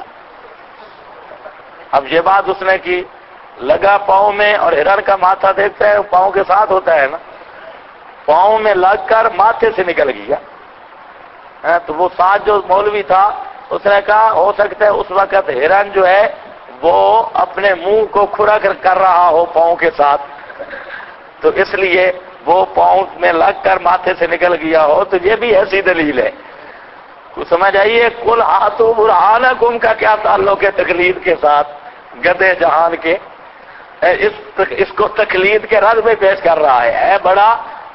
اب یہ بات اس نے کی، لگا پاؤں میں، اور ہرن کا ماتھا دیکھتا ہے پاؤں کے ساتھ ہوتا ہے نا، پاؤں میں لگ کر ماتھے سے نکل گیا۔ تو وہ ساتھ جو مولوی تھا اس نے کہا ہو سکتا ہے اس وقت ہرن جو ہے وہ اپنے منہ کو کھرا کر رہا ہو پاؤں کے ساتھ، تو اس لیے وہ پاؤں میں لگ کر ماتھے سے نکل گیا ہو۔ تو یہ بھی ایسی دلیل ہے۔ کچھ سمجھ آئیے؟ قل ہاتوا برہانکم کا کیا تعلق ہے تقلید کے ساتھ؟ گدے جہان کے اس کو تقلید کے رد میں پیش کر رہا ہے بڑا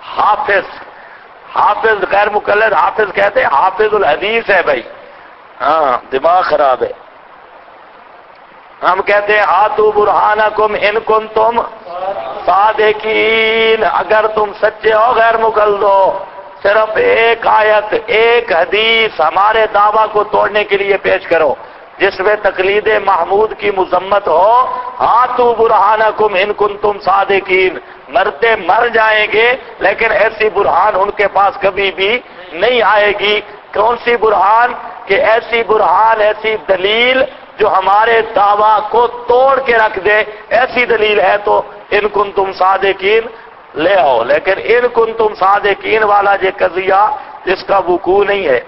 حافظ غیر مقلد، حافظ کہتے ہیں، حافظ الحدیث ہے بھائی، ہاں دماغ خراب ہے۔ ہم کہتے ہیں ہاتوا برہانکم ان کنتم صادقین، اگر تم سچے ہو غیر مقلد ہو، صرف ایک آیت ایک حدیث ہمارے دعویٰ کو توڑنے کے لیے پیش کرو جس میں تقلید محمود کی مذمت ہو۔ ہاتوا برہانکم ان کنتم صادقین، مرتے مر جائیں گے لیکن ایسی برہان ان کے پاس کبھی بھی نہیں آئے گی۔ کون سی برہان؟ کہ ایسی برہان، ایسی دلیل جو ہمارے دعویٰ کو توڑ کے رکھ دے، ایسی دلیل ہے تو ان کنتم صادقین لے آؤ۔ لیکن ان کنتم صادقین والا یہ قضیہ جس کا وقوع نہیں ہے،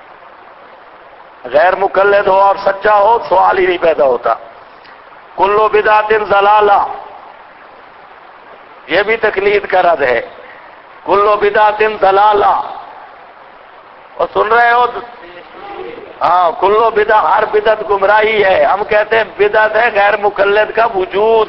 غیر مقلد ہو اور سچا ہو سوال ہی نہیں پیدا ہوتا۔ کل بدعت ضلالہ، یہ بھی تقلید کا رد ہے۔ کل بدعت ضلالہ، اور سن رہے ہو؟ ہاں، کلو بدعت، ہر بدعت گمراہی ہے۔ ہم کہتے ہیں بدعت ہے غیر مقلد کا وجود،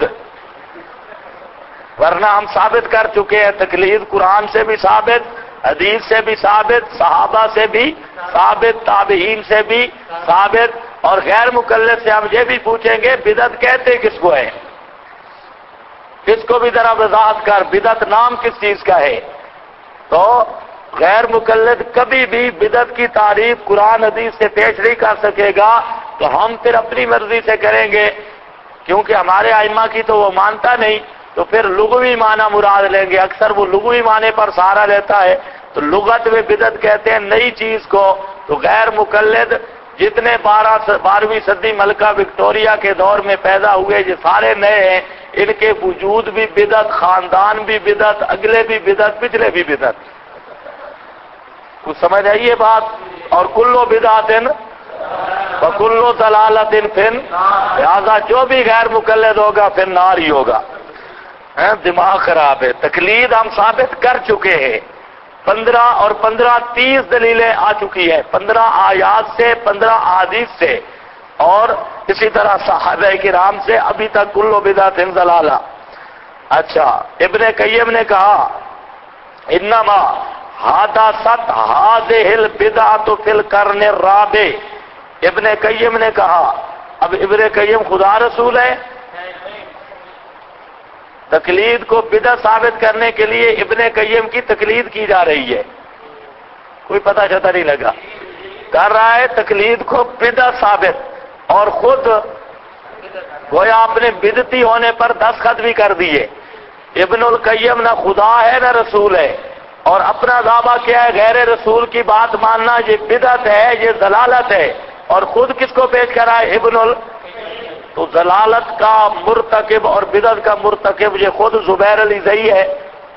ورنہ ہم ثابت کر چکے ہیں تقلید قرآن سے بھی ثابت، حدیث سے بھی ثابت، صحابہ سے بھی ثابت، تابعین سے بھی ثابت۔ اور غیر مقلد سے ہم یہ بھی پوچھیں گے بدعت کہتے کس کو ہے؟ اس کو بھی ذرا وضاحت کر، بدعت نام کس چیز کا ہے؟ تو غیر مقلد کبھی بھی بدعت کی تعریف قرآن حدیث سے پیش نہیں کر سکے گا، تو ہم پھر اپنی مرضی سے کریں گے، کیونکہ ہمارے ائمہ کی تو وہ مانتا نہیں، تو پھر لغوی معنی مراد لیں گے۔ اکثر وہ لغوی معنی پر سہارا لیتا ہے، تو لغت میں بدعت کہتے ہیں نئی چیز کو۔ تو غیر مقلد جتنے 12ویں صدی ملکہ وکٹوریہ کے دور میں پیدا ہوئے یہ سارے نئے ہیں، ان کے وجود بھی بدعت، خاندان بھی بدعت، اگلے بھی بدعت، پچھلے بھی بدعت۔ کچھ سمجھ آئیے بات؟ اور کلو بدعت وکلو ضلالۃ فی النار، لہذا جو بھی غیر مقلد ہوگا پھر نار ہی ہوگا۔ دماغ خراب ہے۔ تقلید ہم ثابت کر چکے ہیں، 15 اور 15 30 دلیلیں آ چکی ہیں، 15 آیات سے، 15 احادیث سے، اور اسی طرح صحابہ کرام سے، ابھی تک کلو بدعت ضلالہ۔ اچھا، ابن قیم نے کہا انما حدثت هذه البدعۃ فی القرن الرابع، ابن قیم نے کہا، اب ابن قیم خدا رسول ہے؟ تقلید کو بدعت ثابت کرنے کے لیے ابن قیم کی تقلید کی جا رہی ہے. کوئی پتہ چتا نہیں لگا. کر رہا ہے تقلید کو بدعت ثابت، اور خود گویا اپنے بدعتی ہونے پر دستخط بھی کر دیے. ابن القیم نہ خدا ہے نہ رسول ہے، اور اپنا دعویٰ کیا ہے غیر رسول کی بات ماننا یہ بدعت ہے، یہ ضلالت ہے، اور خود کس کو پیش کرا ہے؟ تو ضلالت کا مرتکب اور بدعت کا مرتکب یہ خود زبیر علی زئی ہے.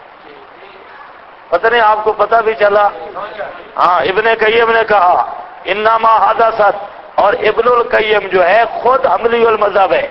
پتہ نہیں آپ کو پتہ بھی چلا؟ ہاں، ابن قیم نے کہا انما حدثت، اور ابن القیم جو ہے خود حملی المذہب ہے.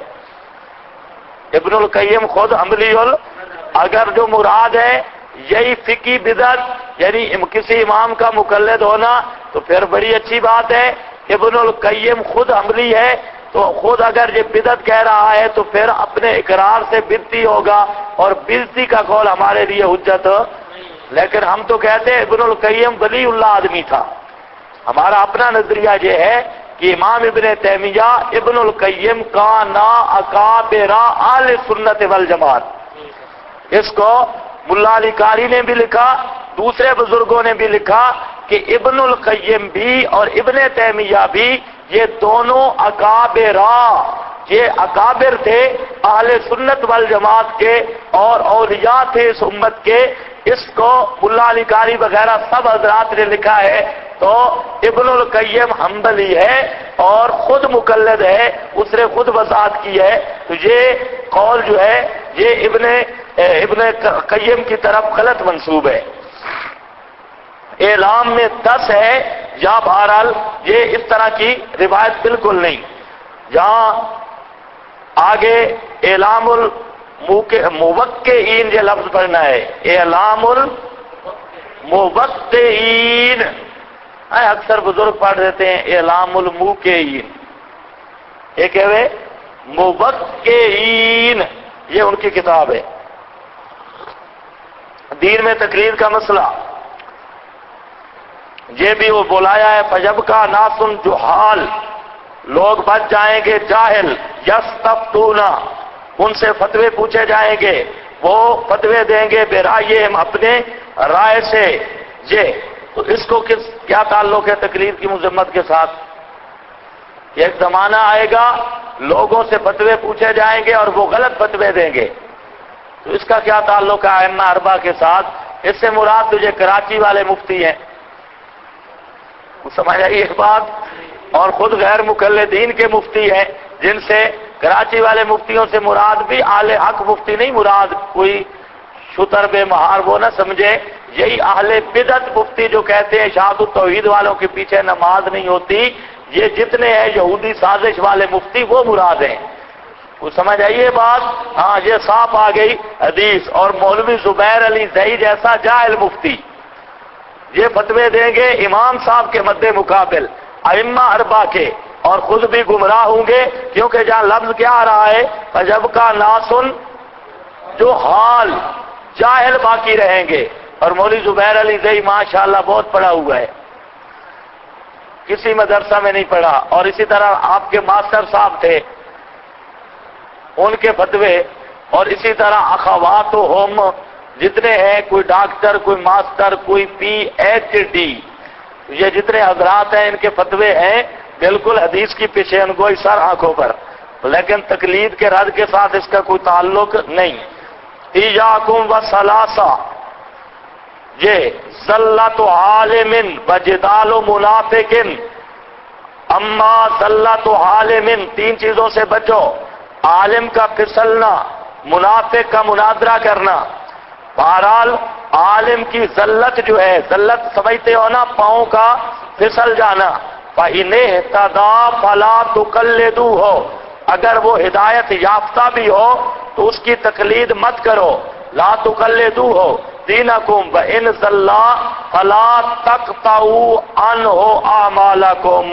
ابن القیم خود حملی اگر جو مراد ہے یہی فقہی بدعت یعنی کسی امام کا مقلد ہونا تو پھر بڑی اچھی بات ہے. ابن القیم خود حملی ہے، تو خود اگر یہ بدعت کہہ رہا ہے تو پھر اپنے اقرار سے بدعتی ہوگا، اور بدعتی کا قول ہمارے لیے حجت. لیکن ہم تو کہتے ہیں ابن القیم ولی اللہ آدمی تھا. ہمارا اپنا نظریہ یہ ہے کہ امام ابن تیمیہ ابن القیم کا نا اکابر اہل سنت والجماعت. اس کو ملا علی قاری نے بھی لکھا، دوسرے بزرگوں نے بھی لکھا کہ ابن القیم بھی اور ابن تیمیہ بھی یہ دونوں اکابرہ، یہ اکابر تھے اہل سنت والجماعت کے اور اولیاء تھے اس امت کے. اس کو ملا علی قاری وغیرہ سب حضرات نے لکھا ہے. تو ابن القیم حنبلی ہے اور خود مقلد ہے، اس نے خود وضاحت کی ہے. تو یہ قول جو ہے یہ ابن قیم کی طرف غلط منسوب ہے. اعلام میں 10 ہے یا بہرحال یہ اس طرح کی روایت بالکل نہیں. جہاں آگے اعلام الموقعین یہ لفظ پڑھنا ہے، اعلام الموقعین. اکثر بزرگ پڑھ دیتے ہیں اعلام الموقعین، یہ کہ وہ موقعین، یہ ان کی کتاب ہے. دین میں تقریر کا مسئلہ یہ بھی وہ بولایا ہے. فجب کا ناسن جہال، لوگ بچ جائیں گے جاہل. یستفتون، ان سے فتوے پوچھے جائیں گے، وہ فتوے دیں گے برائیہم، اپنے رائے سے. یہ تو اس کو کیا تعلق ہے تقریر کی مذمت کے ساتھ؟ یہ ایک زمانہ آئے گا لوگوں سے فتوے پوچھے جائیں گے اور وہ غلط فتوے دیں گے، تو اس کا کیا تعلق ہے ائمہ اربعہ کے ساتھ؟ اس سے مراد تجھے کراچی والے مفتی ہیں، سمجھ آئی ایک بات؟ اور خود غیر مقلدین کے مفتی ہیں، جن سے کراچی والے مفتیوں سے مراد بھی اہل حق مفتی نہیں، مراد کوئی شتر بے مہار وہ نہ سمجھے. یہی اہل بدعت مفتی جو کہتے ہیں شہادت التوحید والوں کے پیچھے نماز نہیں ہوتی، یہ جتنے ہیں یہودی سازش والے مفتی وہ مراد ہیں. وہ سمجھ آئیے بات؟ ہاں، یہ صاف آ گئی حدیث. اور مولوی زبیر علی زئی جیسا جاہل مفتی یہ فتوے دیں گے امام صاحب کے مد مقابل ائمہ اربعہ کے، اور خود بھی گمراہ ہوں گے، کیونکہ جہاں لفظ کیا آ رہا ہے فجب کا ناسن جو حال، جاہل باقی رہیں گے. اور مولوی زبیر علی زئی ماشاءاللہ بہت پڑھا ہوا ہے، کسی مدرسہ میں نہیں پڑھا. اور اسی طرح آپ کے ماسٹر صاحب تھے، ان کے فتوے. اور اسی طرح اخوات و ہوم جتنے ہیں، کوئی ڈاکٹر، کوئی ماسٹر، کوئی پی ایچ ڈی، یہ جتنے حضرات ہیں ان کے فتوے ہیں بالکل حدیث کی پیشین گوئی سر آنکھوں پر، لیکن تقلید کے رد کے ساتھ اس کا کوئی تعلق نہیں. ایاکم وثلاثہ، یہ زلت عالم وجدال منافق. اما زلت عالم، 3 چیزوں سے بچو: عالم کا پھسلنا، منافق کا مناظرہ کرنا. بہرحال عالم کی ذلت جو ہے، ذلت سمجھتے ہو نا، پاؤں کا پھسل جانا. فَإِنِ اهْتَدَىٰ فَلَا تُقَلِّدُوهُ، اگر وہ ہدایت یافتہ بھی ہو تو اس کی تقلید مت کرو. لا تقلدوه دینکم وَإِنْ ضَلَّ فَلَا تَقْطَعُوا عَنْهُ أَعْمَالَكُمْ.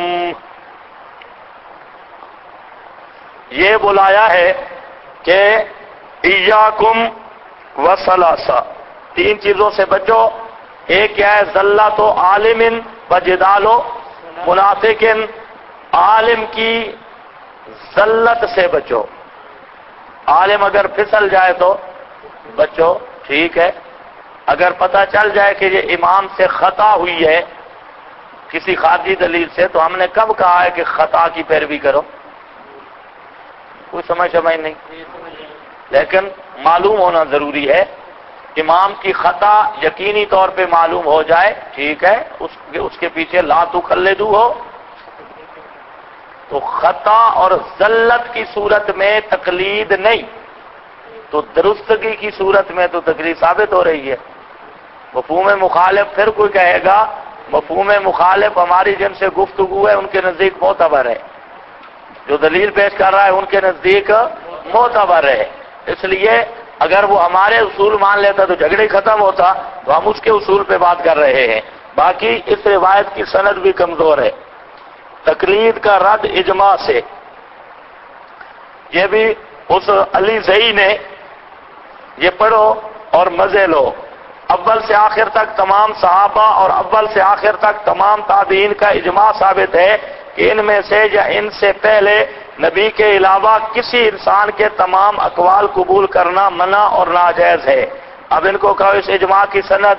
یہ بلایا ہے کہ ایاکم وثلاثہ، 3 چیزوں سے بچو. ایک کیا ہے؟ ذلت و عالم وجدال و منافق. عالم کی ذلت سے بچو. عالم اگر پھسل جائے تو بچو ٹھیک ہے، اگر پتہ چل جائے کہ یہ امام سے خطا ہوئی ہے کسی خارجی دلیل سے، تو ہم نے کب کہا ہے کہ خطا کی پیروی کرو؟ کوئی سمجھ نہیں، لیکن معلوم ہونا ضروری ہے۔ امام کی خطا یقینی طور پہ معلوم ہو جائے ٹھیک ہے، اس کے پیچھے لا تخلدو ہو، تو خطا اور زلت کی صورت میں تقلید نہیں، تو درستگی کی صورت میں تو تقلید ثابت ہو رہی ہے۔ مفہوم مخالف پھر کوئی کہے گا مفہوم مخالف ہماری جن سے گفتگو ہے ان کے نزدیک معتبر ہے، جو دلیل پیش کر رہا ہے ان کے نزدیک معتبر ہے، اس لیے اگر وہ ہمارے اصول مان لیتا تو جھگڑے ختم ہوتا، تو ہم اس کے اصول پہ بات کر رہے ہیں۔ باقی اس روایت کی سند بھی کمزور ہے۔ تقلید کا رد اجماع سے، یہ بھی اس علی زئی نے، یہ پڑھو اور مزے لو، اول سے آخر تک تمام صحابہ اور اول سے آخر تک تمام تابعین کا اجماع ثابت ہے کہ ان میں سے یا ان سے پہلے نبی کے علاوہ کسی انسان کے تمام اقوال قبول کرنا منع اور ناجائز ہے۔ اب ان کو کہو اس اجماع کی سند،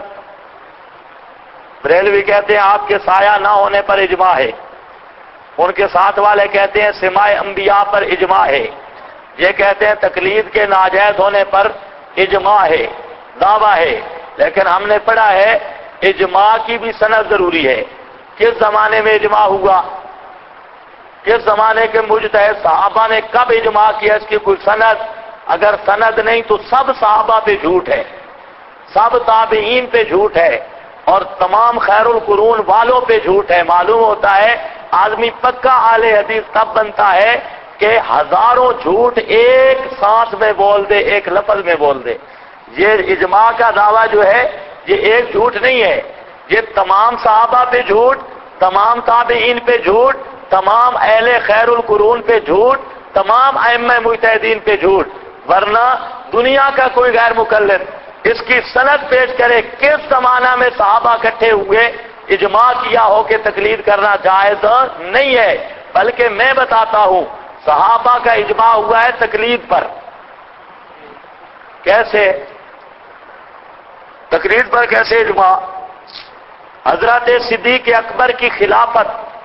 بریلوی کہتے ہیں آپ کے سایہ نہ ہونے پر اجماع ہے، ان کے ساتھ والے کہتے ہیں سماع انبیاء پر اجماع ہے، یہ کہتے ہیں تقلید کے ناجائز ہونے پر اجماع ہے، دعویٰ ہے، لیکن ہم نے پڑھا ہے اجماع کی بھی سند ضروری ہے۔ کس زمانے میں اجماع ہوا؟ کس زمانے کے مجتہد صحابہ نے کب اجماع کیا؟ اس کی کوئی سند؟ اگر سند نہیں تو سب صحابہ پہ جھوٹ ہے، سب تابعین پہ جھوٹ ہے، اور تمام خیر القرون والوں پہ جھوٹ ہے۔ معلوم ہوتا ہے آدمی پکا اہل حدیث تب بنتا ہے کہ ہزاروں جھوٹ ایک سانس میں بول دے، ایک لفظ میں بول دے۔ یہ اجماع کا دعویٰ جو ہے یہ ایک جھوٹ نہیں ہے، یہ تمام صحابہ پہ جھوٹ، تمام تابعین پہ جھوٹ، تمام اہل خیر القرون پہ جھوٹ، تمام ائمہ مجتہدین پہ جھوٹ، ورنہ دنیا کا کوئی غیر مقلد اس کی سند پیش کرے کس زمانہ میں صحابہ اکٹھے ہوئے اجماع کیا ہو کہ تقلید کرنا جائز نہیں ہے، بلکہ میں بتاتا ہوں صحابہ کا اجماع ہوا ہے تقلید پر۔ کیسے تقلید پر؟ کیسے اجماع؟ حضرت صدیق اکبر کی خلافت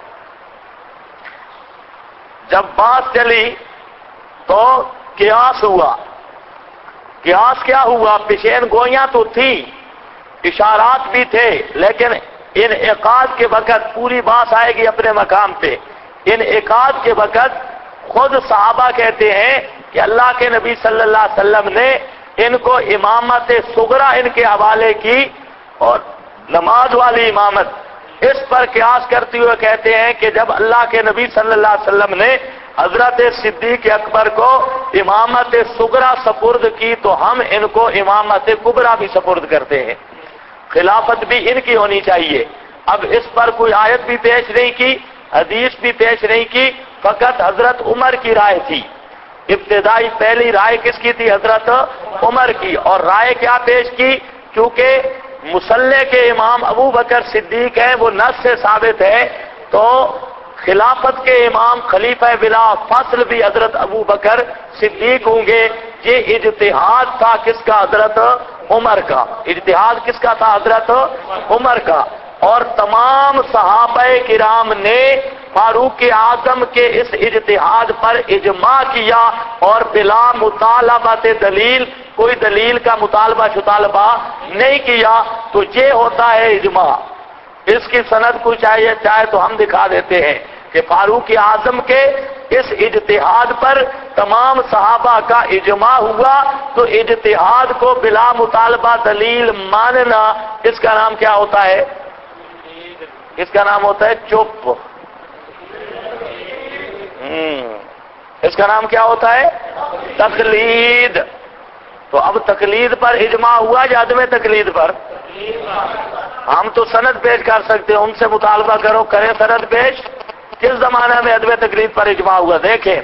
جب بات چلی تو قیاس ہوا۔ قیاس کیا ہوا؟ پیشین گوئیاں تو تھی، اشارات بھی تھے، لیکن انعقاد کے وقت پوری بات آئے گی اپنے مقام پہ۔ انعقاد کے وقت خود صحابہ کہتے ہیں کہ اللہ کے نبی صلی اللہ علیہ وسلم نے ان کو امامت صغرا ان کے حوالے کی، اور نماز والی امامت، اس پر قیاس کرتے ہوئے کہتے ہیں کہ جب اللہ کے نبی صلی اللہ علیہ وسلم نے حضرت صدیق اکبر کو امامت صغرا سپرد کی تو ہم ان کو امامت کبریٰ بھی سپرد کرتے ہیں، خلافت بھی ان کی ہونی چاہیے۔ اب اس پر کوئی آیت بھی پیش نہیں کی، حدیث بھی پیش نہیں کی، فقط حضرت عمر کی رائے تھی۔ ابتدائی پہلی رائے کس کی تھی؟ حضرت عمر کی۔ اور رائے کیا پیش کی؟ چونکہ مصلی کے امام ابو بکر صدیق ہے، وہ نص سے ثابت ہے، تو خلافت کے امام خلیفہ بلا فصل بھی حضرت ابو بکر صدیق ہوں گے۔ یہ اجتہاد تھا کس کا؟ حضرت عمر کا۔ اجتہاد کس کا تھا؟ حضرت عمر کا۔ اور تمام صحابہ کرام نے فاروق اعظم کے اس اجتہاد پر اجماع کیا، اور بلا مطالبہ دلیل، کوئی دلیل کا مطالبہ شطالبہ نہیں کیا، تو یہ ہوتا ہے اجماع۔ اس کی سند کو چاہے تو ہم دکھا دیتے ہیں کہ فاروق اعظم کے اس اجتہاد پر تمام صحابہ کا اجماع ہوا، تو اجتہاد کو بلا مطالبہ دلیل ماننا، اس کا نام کیا ہوتا ہے؟ اس کا نام ہوتا ہے چپ۔ اس کا نام کیا ہوتا ہے؟ تقلید۔ تو اب تقلید پر اجماع ہوا یا عدم تقلید پر؟ ہم تو سند پیش کر سکتے ہیں، ان سے مطالبہ کرو، کریں سند پیش۔ کس زمانہ میں عدم تقلید پر اجماع ہوا؟ دیکھیں،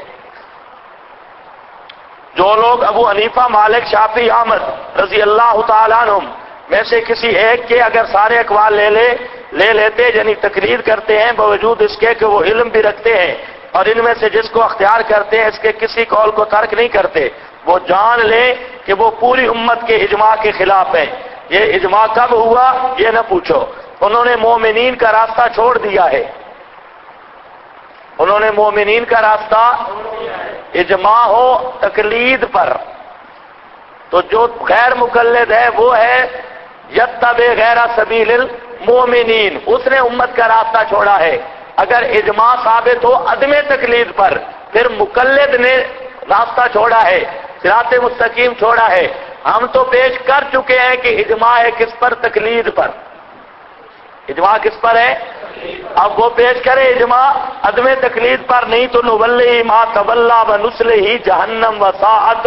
جو لوگ ابو حنیفہ، مالک، شافعی، احمد رضی اللہ تعالیٰ عنہم میں سے کسی ایک کے اگر سارے اقوال لے لیتے، یعنی تقلید کرتے ہیں باوجود اس کے کہ وہ علم بھی رکھتے ہیں، اور ان میں سے جس کو اختیار کرتے ہیں اس کے کسی قول کو ترک نہیں کرتے، وہ جان لے کہ وہ پوری امت کے اجماع کے خلاف ہے۔ یہ اجماع کب ہوا یہ نہ پوچھو، انہوں نے مومنین کا راستہ چھوڑ دیا ہے، انہوں نے مومنین کا راستہ اجماع ہو تقلید پر، تو جو غیر مقلد ہے وہ ہے یتبع غیر سبیل المومنین، اس نے امت کا راستہ چھوڑا ہے۔ اگر اجماع ثابت ہو عدم تقلید پر، پھر مقلد نے راستہ چھوڑا ہے، صراط مستقیم چھوڑا ہے۔ ہم تو پیش کر چکے ہیں کہ اجماع ہے کس پر؟ تقلید پر۔ اجماع کس پر ہے؟ اب وہ پیش کرے اجماع عدم تقلید پر، نہیں تو نولی ما تولا ونصلہ جہنم وساعت،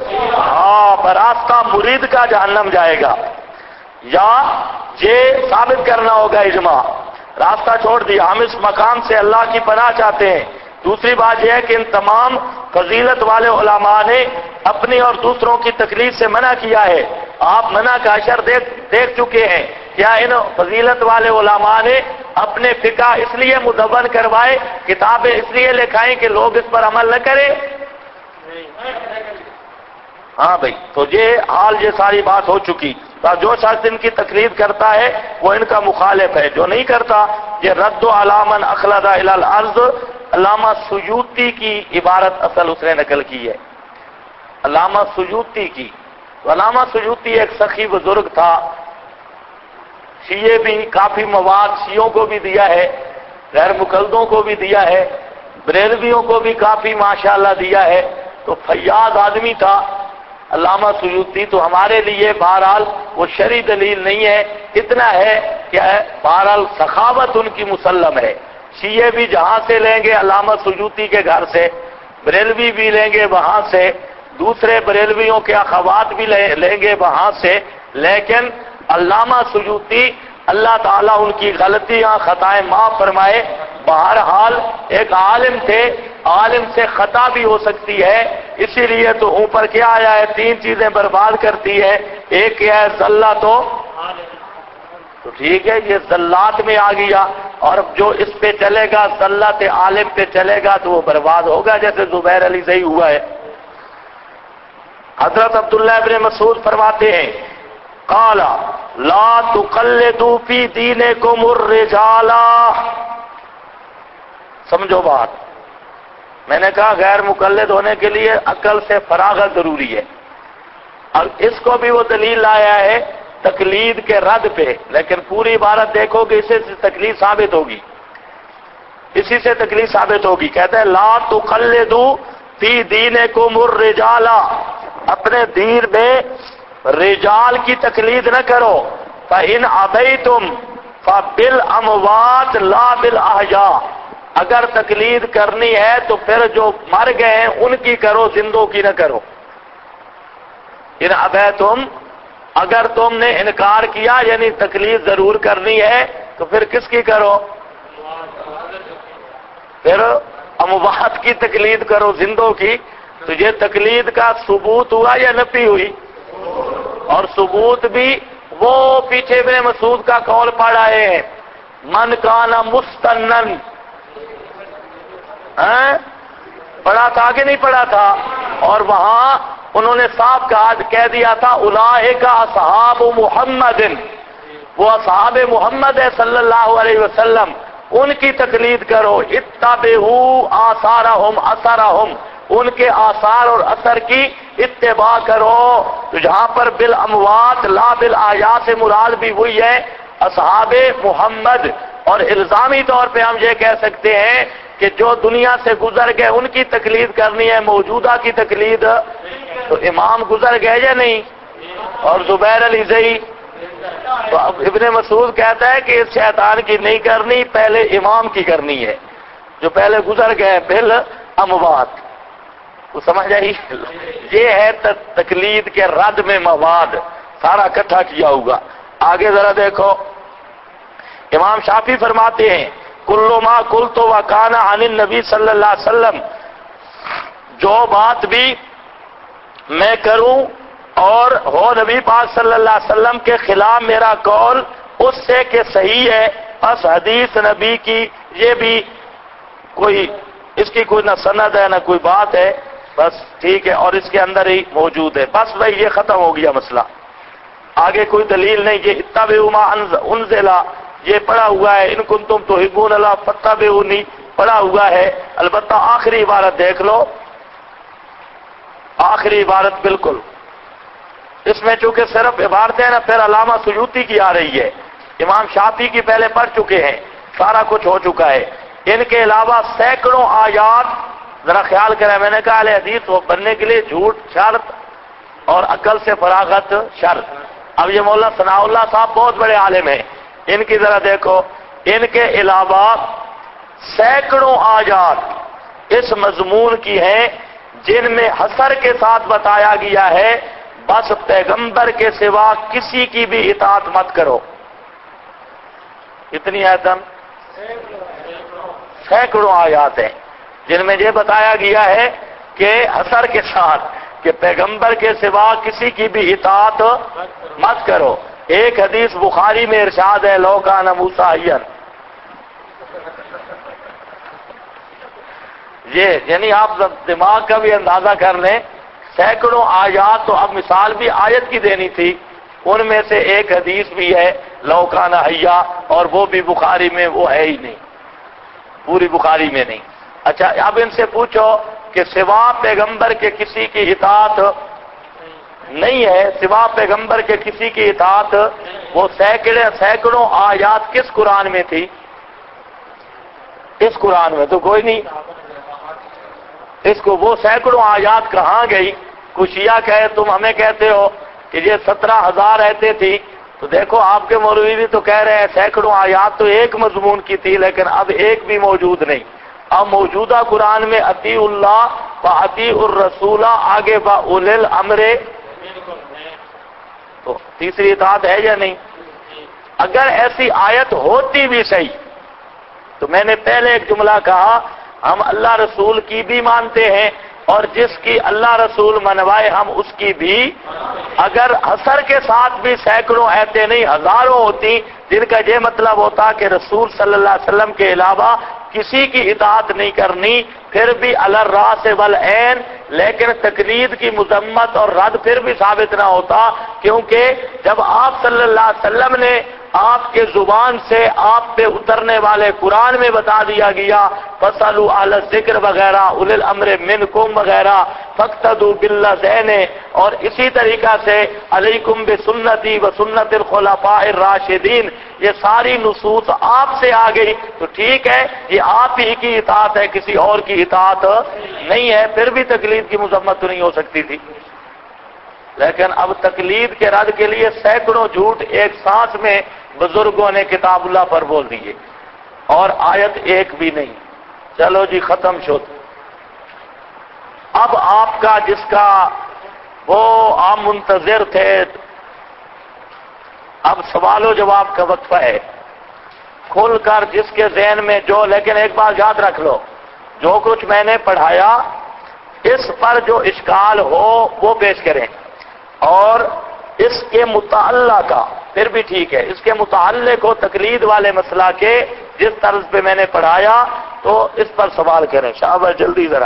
راستہ مرید کا جہنم جائے گا۔ یا یہ ثابت کرنا ہوگا اجماع، راستہ چھوڑ دیا، ہم اس مقام سے اللہ کی پناہ چاہتے ہیں۔ دوسری بات یہ ہے کہ ان تمام فضیلت والے علماء نے اپنی اور دوسروں کی تقلید سے منع کیا ہے۔ آپ منع کا اشر دیکھ چکے ہیں۔ کیا ان فضیلت والے علماء نے اپنے فقہ اس لیے مدون کروائے، کتابیں اس لیے لکھائیں کہ لوگ اس پر عمل نہ کریں؟ ہاں بھائی، تو یہ حال، یہ ساری بات ہو چکی۔ جو شخص ان کی تقلید کرتا ہے وہ ان کا مخالف ہے، جو نہیں کرتا یہ رد علی من اخلد الی الارض، علامہ سیوطی کی عبارت اصل اس نے نقل کی ہے، علامہ سیوطی کی۔ علامہ سیوطی ایک سخی بزرگ تھا، شیعہ بھی کافی مواد شیعوں کو بھی دیا ہے، غیر مقلدوں کو بھی دیا ہے، بریلویوں کو بھی کافی ماشاءاللہ دیا ہے، تو فیاض آدمی تھا علامہ سیوطی۔ تو ہمارے لیے بہرحال وہ شرعی دلیل نہیں ہے، اتنا ہے کہ بہرحال سخاوت ان کی مسلم ہے۔ شیعہ بھی جہاں سے لیں گے علامہ سیوطی کے گھر سے، بریلوی بھی لیں گے وہاں سے، دوسرے بریلویوں کے اخوات بھی لیں گے وہاں سے، لیکن علامہ سیوطی اللہ تعالیٰ ان کی غلطیاں خطائیں معاف فرمائے، بہرحال ایک عالم تھے، عالم سے خطا بھی ہو سکتی ہے، اسی لیے تو اوپر کیا آیا ہے، تین چیزیں برباد کرتی ہے، ایک کیا ہے زلہ، تو ٹھیک ہے یہ زلات میں آ گیا، اور جو اس پہ چلے گا زلت عالم پہ چلے گا تو وہ برباد ہوگا، جیسے زبیر علی زئی ہوا ہے۔ حضرت عبداللہ ابن مسعود فرماتے ہیں قال لا تقلدوا فی دینکم الرجال، سمجھو بات، میں نے کہا غیر مقلد ہونے کے لیے عقل سے فراغت ضروری ہے، اور اس کو بھی وہ دلیل لایا ہے تقلید کے رد پہ، لیکن پوری عبارت دیکھو کہ اسے سے تقلید ثابت ہوگی، اسی سے تقلید ثابت ہوگی۔ کہتے ہیں لا تقلدوا فی دینکم الرجال، اپنے دین میں رجال کی تقلید نہ کرو، فَإِنْ عَبَيْتُمْ فَبِالْأَمْوَاتِ لَا بِالْأَحْيَاءِ، اگر تقلید کرنی ہے تو پھر جو مر گئے ہیں ان کی کرو، زندوں کی نہ کرو۔ ان ابیتم، اگر تم نے انکار کیا یعنی تقلید ضرور کرنی ہے تو پھر کس کی کرو؟ پھر اموات کی تقلید کرو، زندوں کی۔ تو یہ تقلید کا ثبوت ہوا یا نفی ہوئی؟ اور ثبوت بھی وہ پیچھے ابن مسعود کا قول پڑھ آئے ہیں، من کان مستنن، پڑھا تھا کہ نہیں پڑھا تھا؟ اور وہاں انہوں نے صاف کہہ دیا تھا اولئک اصحاب محمد، وہ اصحاب محمد ہے صلی اللہ علیہ وسلم، ان کی تقلید کرو، اتبعوا آثارہم اثرہم، ان کے آثار اور اثر کی اتباع کرو۔ تو جہاں پر بالاموات لا بالاحیاء سے مراد بھی وہی ہے اصحاب محمد، اور الزامی طور پہ ہم یہ کہہ سکتے ہیں کہ جو دنیا سے گزر گئے ان کی تقلید کرنی ہے، موجودہ کی تقلید، تو امام گزر گئے یا نہیں؟ اور زبیر علی زئی، تو اب ابن مسعود کہتا ہے کہ اس شیطان کی نہیں کرنی، پہلے امام کی کرنی ہے جو پہلے گزر گئے بالاموات۔ تو سمجھ آئی؟ یہ ہے تقلید کے رد میں مواد، سارا اکٹھا کیا ہوگا۔ آگے ذرا دیکھو، امام شافعی فرماتے ہیں کل ما قلت وکان عن النبی صلی اللہ علیہ وسلم، جو بات بھی میں کروں اور ہو نبی پاک صلی اللہ علیہ وسلم کے خلاف میرا قول اس سے کہ صحیح ہے، بس حدیث نبی کی یہ بھی کوئی اس کی کوئی نہ سند ہے نہ کوئی بات ہے، بس ٹھیک ہے، اور اس کے اندر ہی موجود ہے، بس بھائی یہ ختم ہو گیا مسئلہ، آگے کوئی دلیل نہیں، یہ اتبعوا ما انزل یہ پڑا ہوا ہے، ان کنتم تحبون اللہ فاتبعونی پڑا ہوا ہے، البتہ آخری عبارت دیکھ لو، آخری عبارت بالکل اس میں چونکہ صرف عبارتیں نا، پھر علامہ سیوطی کی آ رہی ہے، امام شافعی کی پہلے پڑھ چکے ہیں، سارا کچھ ہو چکا ہے، ان کے علاوہ سینکڑوں آیات، ذرا خیال کریں، میں نے کہا اہل حدیث بننے کے لیے جھوٹ شرط اور عقل سے فراغت شرط۔ اب یہ مولانا ثناء اللہ صاحب بہت بڑے عالم ہیں، ان کی ذرا دیکھو، ان کے علاوہ سینکڑوں آیات اس مضمون کی ہیں جن میں حصر کے ساتھ بتایا گیا ہے بس پیغمبر کے سوا کسی کی بھی اطاعت مت کرو۔ اتنی آیتیں سینکڑوں آیات ہیں جن میں یہ بتایا گیا ہے کہ حصر کے ساتھ کہ پیغمبر کے سوا کسی کی بھی اطاعت مت کرو۔ ایک حدیث بخاری میں ارشاد ہے لو کان موسیٰ حیًّا، یہ یعنی آپ دماغ کا بھی اندازہ کر لیں، سینکڑوں آیات، تو اب مثال بھی آیت کی دینی تھی، ان میں سے ایک حدیث بھی ہے لو کان حیّا، اور وہ بھی بخاری میں وہ ہے ہی نہیں، پوری بخاری میں نہیں۔ اچھا اب ان سے پوچھو کہ سوا پیغمبر کے کسی کی اطاعت نہیں ہے، سوا پیغمبر کے کسی کی اطاعت، وہ سینکڑوں آیات کس قرآن میں تھی؟ اس قرآن میں تو کوئی نہیں، اس کو وہ سینکڑوں آیات کہاں گئی؟ کچھ شیعہ کہے تم ہمیں کہتے ہو کہ یہ 17,000 ایتیں تھی، تو دیکھو آپ کے مولوی بھی تو کہہ رہے ہیں سینکڑوں آیات تو ایک مضمون کی تھی، لیکن اب ایک بھی موجود نہیں۔ اب موجودہ قرآن میں اطیعوا اللہ و اطیعوا الرسول، آگے با اولی الامر، تو تیسری اطاعت ہے یا نہیں؟ اگر ایسی آیت ہوتی بھی صحیح، تو میں نے پہلے ایک جملہ کہا، ہم اللہ رسول کی بھی مانتے ہیں، اور جس کی اللہ رسول منوائے ہم اس کی بھی، اگر حصر کے ساتھ بھی سینکڑوں ایتیں نہیں ہزاروں ہوتی جن کا یہ مطلب ہوتا کہ رسول صلی اللہ علیہ وسلم کے علاوہ کسی کی اطاعت نہیں کرنی، پھر بھی علی الراس والعین، لیکن تقلید کی مذمت اور رد پھر بھی ثابت نہ ہوتا، کیونکہ جب آپ صلی اللہ علیہ وسلم نے آپ کے زبان سے آپ پہ اترنے والے قرآن میں بتا دیا گیا فَاسْأَلُوا أَهْلَ الذِّكْرِ وغیرہ اُولِي الْأَمْرِ مِنْكُمْ وغیرہ فَاقْتَدُوا بِاللَّذَيْنِ، اور اسی طریقہ سے علیکم بسنتی وسنت الخلفاء الراشدین، یہ ساری نصوص آپ سے آ گئی، تو ٹھیک ہے یہ آپ ہی کی اطاعت ہے، کسی اور کی اطاعت نہیں ہے، پھر بھی تقلید کی مذمت تو نہیں ہو سکتی تھی۔ لیکن اب تقلید کے رد کے لیے سینکڑوں جھوٹ ایک سانس میں بزرگوں نے کتاب اللہ پر بول دیے، اور آیت ایک بھی نہیں۔ چلو جی ختم شد۔ اب آپ کا جس کا وہ آپ منتظر تھے، اب سوال و جواب کا وقفہ ہے، کھل کر جس کے ذہن میں جو، لیکن ایک بات یاد رکھ لو، جو کچھ میں نے پڑھایا اس پر جو اشکال ہو وہ پیش کریں، اور اس کے متعلق کا پھر بھی ٹھیک ہے، اس کے متعلق ہو تقلید والے مسئلہ کے جس طرز پہ میں نے پڑھایا تو اس پر سوال کریں، شاباش جلدی ذرا۔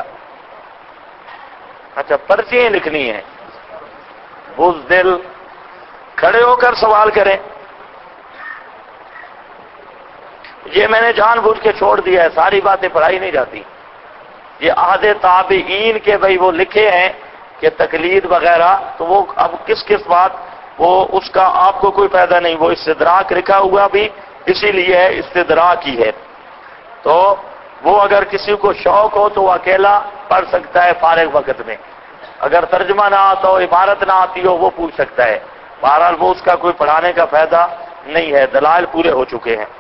اچھا پرچیاں لکھنی ہیں، بزدل کھڑے ہو کر سوال کریں، یہ میں نے جان بوجھ کے چھوڑ دیا ہے، ساری باتیں پڑھائی نہیں جاتی، یہ عہد تابعین کے بھائی وہ لکھے ہیں کہ تقلید وغیرہ، تو وہ اب کس کس بات، وہ اس کا آپ کو کوئی فائدہ نہیں، وہ استدراک لکھا ہوا بھی اسی لیے ہے، استدراک ہی ہے، تو وہ اگر کسی کو شوق ہو تو وہ اکیلا پڑھ سکتا ہے فارغ وقت میں، اگر ترجمہ نہ آتا ہو، عبارت نہ آتی ہو، وہ پوچھ سکتا ہے، بہرحال وہ اس کا کوئی پڑھانے کا فائدہ نہیں ہے، دلائل پورے ہو چکے ہیں۔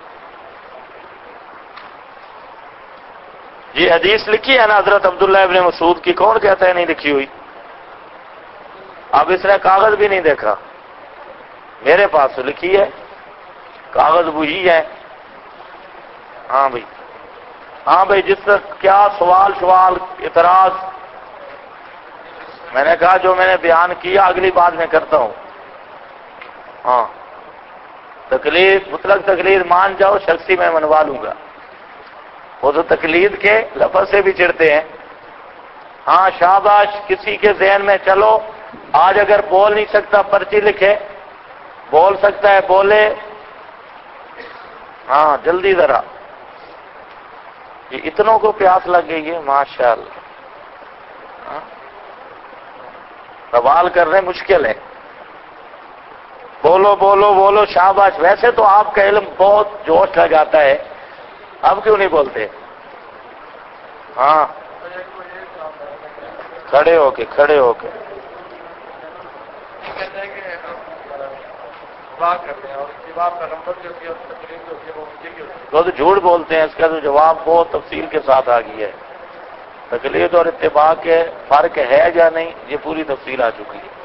یہ حدیث لکھی ہے نا حضرت عبداللہ ابن مسعود کی، کون کہتا ہے نہیں لکھی ہوئی؟ اب اس نے کاغذ بھی نہیں دیکھا، میرے پاس تو لکھی ہے، کاغذ وہی ہے۔ ہاں بھائی، ہاں بھائی، جس سے کیا سوال اعتراض، میں نے کہا جو میں نے بیان کیا اگلی بات میں کرتا ہوں۔ ہاں تقلید، مطلق تقلید مان جاؤ، شخصی میں منوا لوں گا، وہ تو تقلید کے لفظ سے بھی چڑھتے ہیں، ہاں شاباش، کسی کے ذہن میں چلو آج اگر بول نہیں سکتا پرچی لکھے، بول سکتا ہے بولے، ہاں جلدی ذرا، یہ اتنوں کو پیاس لگ گئی ہے ماشاءاللہ. سوال کرنے مشکل ہے، بولو بولو بولو شاباش. ویسے تو آپ کا علم بہت جوش لگاتا ہے، اب کیوں نہیں بولتے؟ ہاں کھڑے ہو کے کھڑے ہو کے وہ تو جھوٹ بولتے ہیں. اس کا تو جواب بہت تفصیل کے ساتھ آ گئی ہے. تقلید اور اتباع کے فرق ہے یا نہیں، یہ پوری تفصیل آ چکی ہے.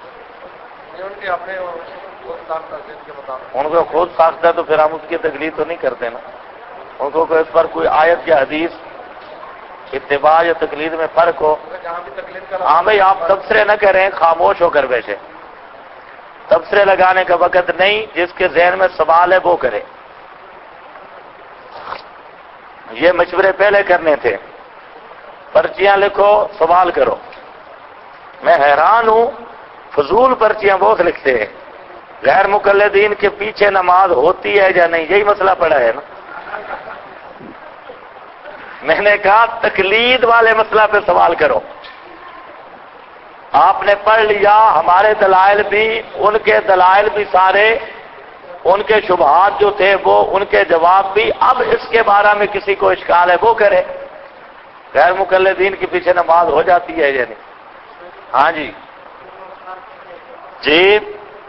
ان کو خود ساختہ ہے تو پھر ہم اس کی تقلید تو نہیں کرتے نا. ان کو اس پر کوئی آیت یا حدیث اتباع یا تقلید میں فرق ہو. ہاں بھائی آپ تبصرے نہ کریں، خاموش ہو کر بیٹھے. تبصرے لگانے کا وقت نہیں، جس کے ذہن میں سوال ہے وہ کرے. یہ مشورے پہلے کرنے تھے. پرچیاں لکھو، سوال کرو. میں حیران ہوں، فضول پرچیاں بہت لکھتے ہیں. غیر مقلدین کے پیچھے نماز ہوتی ہے یا نہیں، یہی مسئلہ پڑا ہے نا. میں نے کہا تقلید والے مسئلہ پہ سوال کرو. آپ نے پڑھ لیا، ہمارے دلائل بھی، ان کے دلائل بھی سارے، ان کے شبہات جو تھے وہ، ان کے جواب بھی. اب اس کے بارے میں کسی کو اشکال ہے وہ کرے. غیر مقلدین کے پیچھے نماز ہو جاتی ہے یا نہیں؟ ہاں جی جی،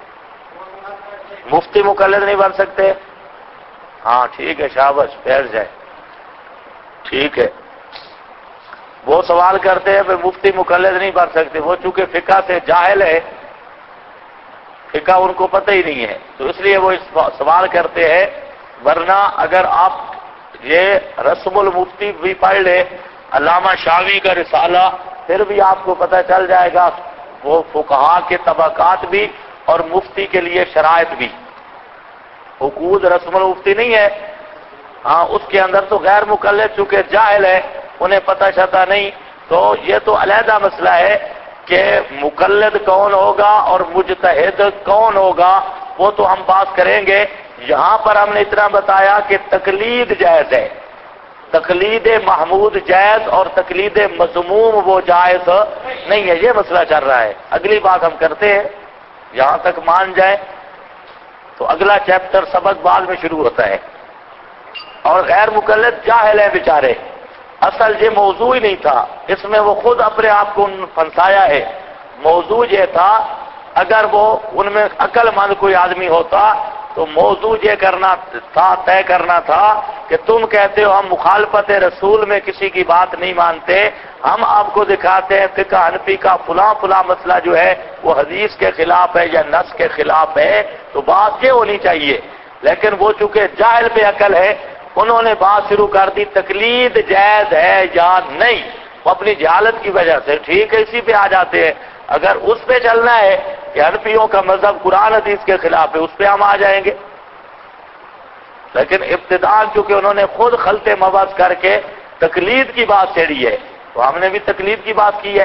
مفتی مقلد نہیں بن سکتے؟ ہاں ٹھیک ہے، شاباش، بیٹھ جائے. ٹھیک ہے. وہ سوال کرتے ہیں پھر مفتی مقلد نہیں بن سکتے. وہ چونکہ فقہ سے جاہل ہے، فقہ ان کو پتہ ہی نہیں ہے، تو اس لیے وہ سوال کرتے ہیں. ورنہ اگر آپ یہ رسم المفتی بھی پڑھ لے، علامہ شاوی کا رسالہ، پھر بھی آپ کو پتہ چل جائے گا وہ فقہا کے طبقات بھی اور مفتی کے لیے شرائط بھی. حقوق رسم المفتی نہیں ہے، ہاں اس کے اندر تو غیر مقلد چونکہ جاہل ہے، انہیں پتہ شتا نہیں. تو یہ تو علیحدہ مسئلہ ہے کہ مقلد کون ہوگا اور مجتہد کون ہوگا، وہ تو ہم بات کریں گے. یہاں پر ہم نے اتنا بتایا کہ تقلید جائز ہے، تقلید محمود جائز اور تقلید مذموم وہ جائز نہیں ہے. یہ مسئلہ چل رہا ہے. اگلی بات ہم کرتے ہیں، یہاں تک مان جائیں تو اگلا چیپٹر سبق بعد میں شروع ہوتا ہے. اور غیر مقلد جاہل ہے بیچارے، اصل یہ موضوع ہی نہیں تھا، اس میں وہ خود اپنے آپ کو پھنسایا ہے. موضوع یہ تھا، اگر وہ ان میں عقل مند کوئی آدمی ہوتا تو موضوع یہ کرنا تھا، طے کرنا تھا کہ تم کہتے ہو ہم مخالفت رسول میں کسی کی بات نہیں مانتے، ہم آپ کو دکھاتے ہیں فقہ حنفی کا فلاں فلاں مسئلہ جو ہے وہ حدیث کے خلاف ہے یا نص کے خلاف ہے، تو بات یہ ہونی چاہیے. لیکن وہ چونکہ جاہل بے عقل ہے، انہوں نے بات شروع کر دی تقلید جائز ہے یا نہیں. وہ اپنی جہالت کی وجہ سے ٹھیک ہے اسی پہ آ جاتے ہیں. اگر اس پہ چلنا ہے کہ حنفیوں کا مذہب قرآن حدیث کے خلاف ہے، اس پہ ہم آ جائیں گے. لیکن ابتداء چونکہ انہوں نے خود خلط موضوع کر کے تقلید کی بات چھیڑی ہے، تو ہم نے بھی تقلید کی بات کی ہے.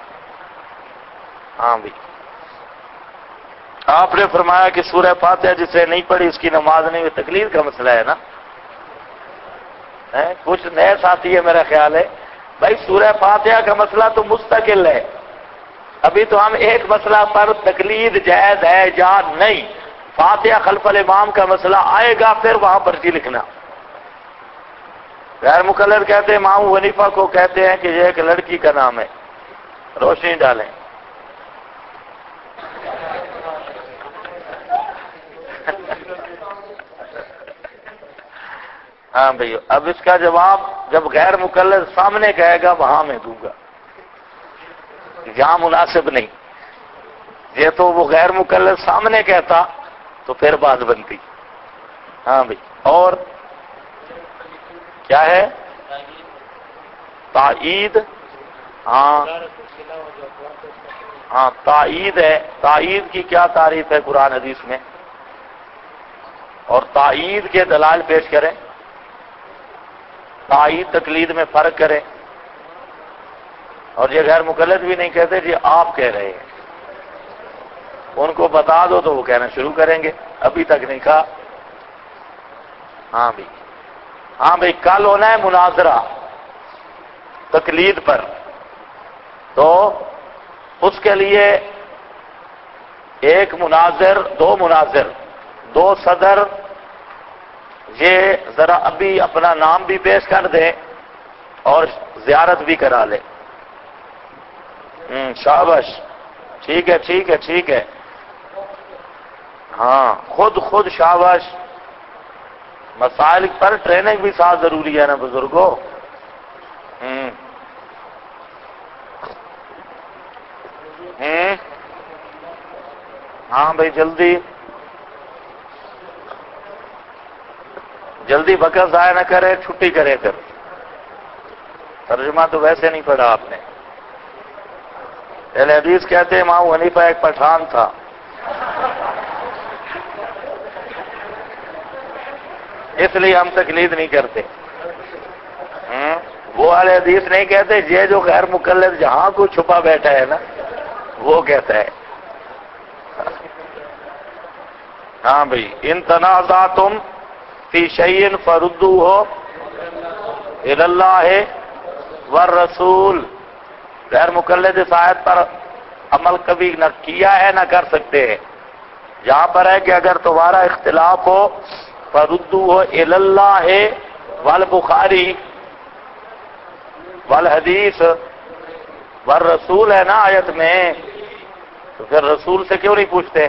ہاں بھی آپ نے فرمایا کہ سورہ فاتحہ جسے نہیں پڑھی اس کی نماز نہیں ہوئی، تقلید کا مسئلہ ہے نا. کچھ نئے ساتھی ہے میرا خیال ہے بھائی. سورہ فاتحہ کا مسئلہ تو مستقل ہے. ابھی تو ہم ایک مسئلہ پر تقلید جائز ہے یا نہیں، فاتحہ خلف الامام کا مسئلہ آئے گا، پھر وہاں پرچی لکھنا. غیر مقلد کہتے ہیں امام حنیفہ کو کہتے ہیں کہ یہ ایک لڑکی کا نام ہے. روشنی ڈالیں. ہاں بھائی، اب اس کا جواب جب غیر مقلد سامنے کہے گا وہاں میں دوں گا، یہاں مناسب نہیں. یہ تو وہ غیر مقلد سامنے کہتا تو پھر بات بنتی. ہاں بھائی. اور کیا ہے؟ تائید. ہاں ہاں تائید ہے. تائید کی کیا تعریف ہے قرآن حدیث میں؟ اور تائید کے دلائل پیش کریں. تائید تقلید میں فرق کریں. اور یہ غیر مقلد بھی نہیں کہتے جی آپ کہہ رہے ہیں، ان کو بتا دو تو وہ کہنا شروع کریں گے، ابھی تک نہیں کہا۔ ہاں بھائی کل ہونا ہے مناظرہ تقلید پر، تو اس کے لیے ایک مناظر، دو صدر، یہ ذرا ابھی اپنا نام بھی پیش کر دیں اور زیارت بھی کرا لے۔ شاباش، ٹھیک ہے۔ ہاں خود شاباش، مسائل پر ٹریننگ بھی ساتھ ضروری ہے نا بزرگوں۔ ہاں بھائی جلدی وقت ضائع نہ کرے، چھٹی کرے پھر۔ ترجمہ تو ویسے نہیں پڑھا آپ نے۔ اہل حدیث کہتے ہیں امام حنیفہ ایک پٹھان تھا۔ اس لیے ہم تقلید نہیں کرتے۔ وہ اہل حدیث نہیں کہتے، یہ جو غیر مقلد جہاں کو چھپا بیٹھا ہے نا وہ کہتا ہے۔ ہاں بھائی، ان تنازعتم فی شیء فردوہ الی اللہ والرسول، غیر مقلد اس آیت پر عمل کبھی نہ کیا ہے نہ کر سکتے ہیں۔ یہاں پر ہے کہ اگر تمہارا اختلاف ہو فردوہ الی اللہ والبخاری والحدیث والرسول ہے نا آیت میں، تو پھر رسول سے کیوں نہیں پوچھتے؟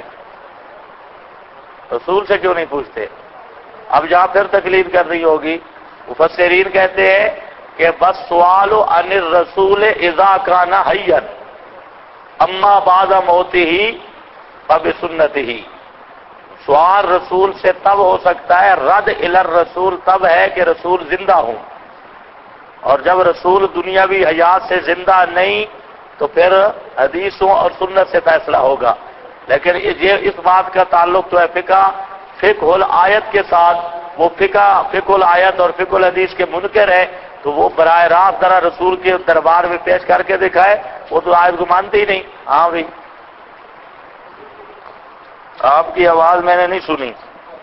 اب جہاں پھر تکلیف کر رہی ہوگی، مفسرین کہتے ہیں کہ بس سوال عن الرسول اذا کان حیا اما بعد موتہ فبسنتہ، سوال رسول سے تب ہو سکتا ہے، رد الی الرسول تب ہے کہ رسول زندہ ہوں، اور جب رسول دنیاوی حیات سے زندہ نہیں تو پھر حدیثوں اور سنت سے فیصلہ ہوگا۔ لیکن یہ اس بات کا تعلق تو ہے فقہ الآیت کے ساتھ، وہ فقہ الآیت اور فقہ الحدیث کے منکر ہے، تو وہ براہ راست ذرا رسول کے دربار میں پیش کر کے دکھائے، وہ تو آیت کو مانتے ہی نہیں۔ ہاں بھائی، آپ کی آواز میں نے نہیں سنی۔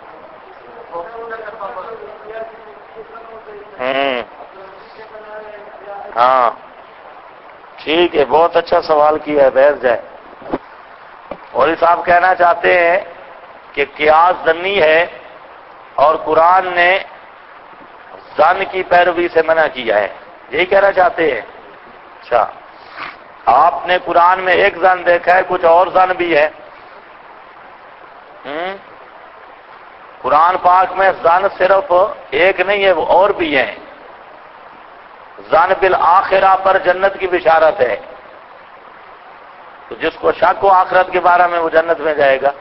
ہاں ٹھیک ہے، بہت اچھا سوال کیا ہے، بیٹھ جائے۔ مولوی صاحب کہنا چاہتے ہیں کہ قیاس ظنی ہے اور قرآن نے ظن کی پیروی سے منع کیا ہے، یہی کہنا چاہتے ہیں؟ اچھا، آپ نے قرآن میں ایک ظن دیکھا ہے، کچھ اور ظن بھی ہے؟ قرآن پاک میں ظن صرف ایک نہیں ہے، وہ اور بھی ہیں۔ ظن بالآخرہ پر جنت کی بشارت ہے، تو جس کو شک ہو آخرت کے بارے میں وہ جنت میں جائے گا۔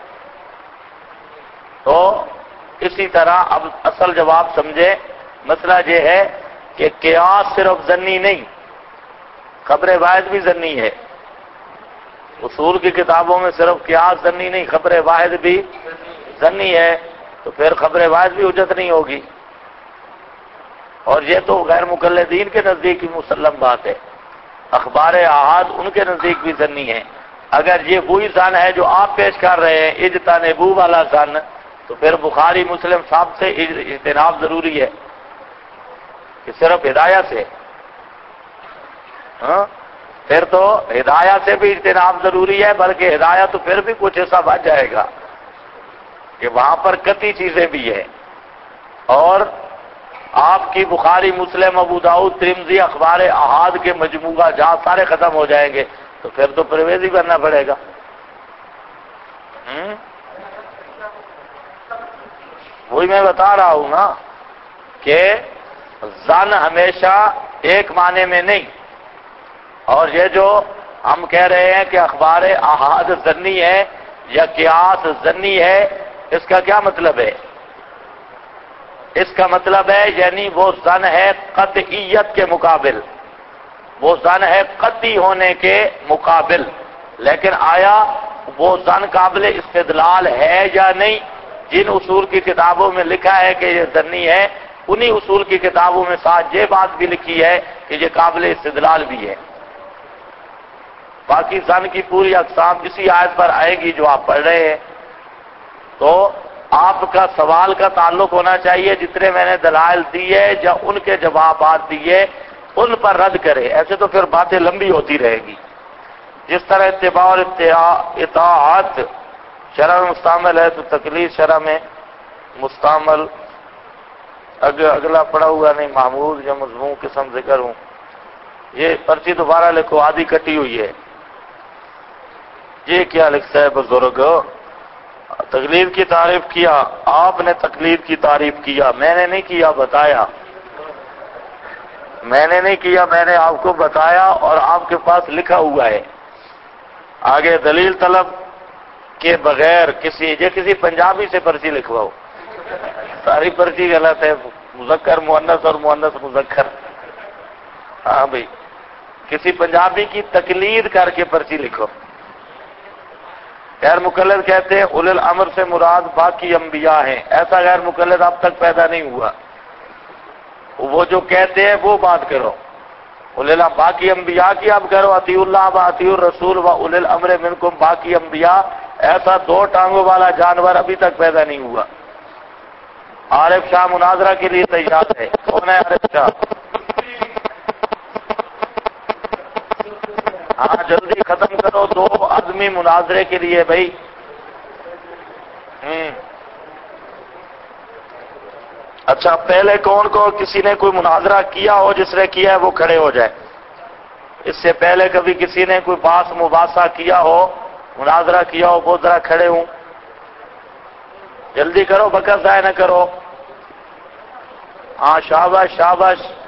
تو اسی طرح اب اصل جواب سمجھے، مسئلہ یہ ہے کہ قیاس صرف ظنی نہیں، خبر واحد بھی ظنی ہے۔ اصول کی کتابوں میں صرف قیاس ظنی نہیں، خبر واحد بھی ظنی ہے، تو پھر خبر واحد بھی حجت نہیں ہوگی، اور یہ تو غیر مقلدین کے نزدیک ہی مسلم بات ہے۔ اخبار احاد ان کے نزدیک بھی ظنی ہے۔ اگر یہ وہی ظن ہے جو آپ پیش کر رہے ہیں، اجتنبوا والا ظن، تو پھر بخاری مسلم صاحب سے اجتناب ضروری ہے کہ صرف ہدایت سے، پھر تو ہدایت سے بھی اجتناب ضروری ہے، بلکہ ہدایت تو پھر بھی کچھ ایسا بچ جائے گا کہ وہاں پر قطعی چیزیں بھی ہیں، اور آپ کی بخاری مسلم ابو داؤد ترمذی اخبار احاد کے مجموعہ جہاں سارے ختم ہو جائیں گے تو پھر تو پرویز ہی کرنا پڑے گا۔ وہی میں بتا رہا ہوں نا کہ ظن ہمیشہ ایک معنی میں نہیں، اور یہ جو ہم کہہ رہے ہیں کہ اخبار احاد ظنی ہے یا قیاس ظنی ہے، اس کا کیا مطلب ہے؟ اس کا مطلب ہے یعنی وہ ظن ہے قطعیت کے مقابل، وہ ظن ہے قطعی ہونے کے مقابل، لیکن آیا وہ ظن قابل استدلال ہے یا نہیں؟ جن اصول کی کتابوں میں لکھا ہے کہ یہ ظنی ہے، انہی اصول کی کتابوں میں ساتھ یہ بات بھی لکھی ہے کہ یہ قابل استدلال بھی ہے۔ باقی زن کی پوری اقسام اسی آیت پر آئے گی جو آپ پڑھ رہے ہیں. تو آپ کا سوال کا تعلق ہونا چاہیے جتنے میں نے دلائل دیے یا ان کے جوابات دیے ان پر رد کرے. ایسے تو پھر باتیں لمبی ہوتی رہے گی. جس طرح اتباع اور اطاعت شرع میں مستعمل ہے تو تکلیف شرع میں مستعمل. اگلا پڑا ہوا نہیں، محمود یا مضمون قسم ذکر ہوں. یہ پرچی دوبارہ لکھو، آدھی کٹی ہوئی ہے. یہ کیا لکھتا ہے بزرگ؟ تقلید کی تعریف کیا. آپ نے تقلید کی تعریف کیا، میں نے نہیں کیا، بتایا. میں نے نہیں کیا، میں نے آپ کو بتایا اور آپ کے پاس لکھا ہوا ہے. آگے دلیل طلب کے بغیر کسی پنجابی سے پرچی لکھواؤ. ساری پرچی غلط ہے، مذکر مؤنث اور مؤنث مذکر. ہاں بھائی، کسی پنجابی کی تقلید کر کے پرچی لکھو. غیر مقلد کہتے ہیں اولی الامر سے مراد باقی انبیاء ہیں. ایسا غیر مقلد اب تک پیدا نہیں ہوا. وہ جو کہتے ہیں وہ بات کرو. اولی الامر باقی انبیاء کی اب کرو، اطیعوا اللہ و اطیعوا الرسول و اولی الامر منکم باقی انبیاء. ایسا دو ٹانگوں والا جانور ابھی تک پیدا نہیں ہوا. عارف شاہ مناظرہ کے لیے تیار ہے. کون ہے عارف شاہ؟ ہاں جلدی ختم کرو، 2 آدمی مناظرے کے لیے بھائی. اچھا پہلے کون کو کسی نے کوئی مناظرہ کیا ہو؟ جس نے کیا ہے وہ کھڑے ہو جائے. اس سے پہلے کبھی کسی نے کوئی باس مباحثہ کیا ہو، مناظرہ کیا ہو، وہ ذرا کھڑے ہوں. جلدی کرو، وقت ضائع نہ کرو. ہاں شاباش شاباش.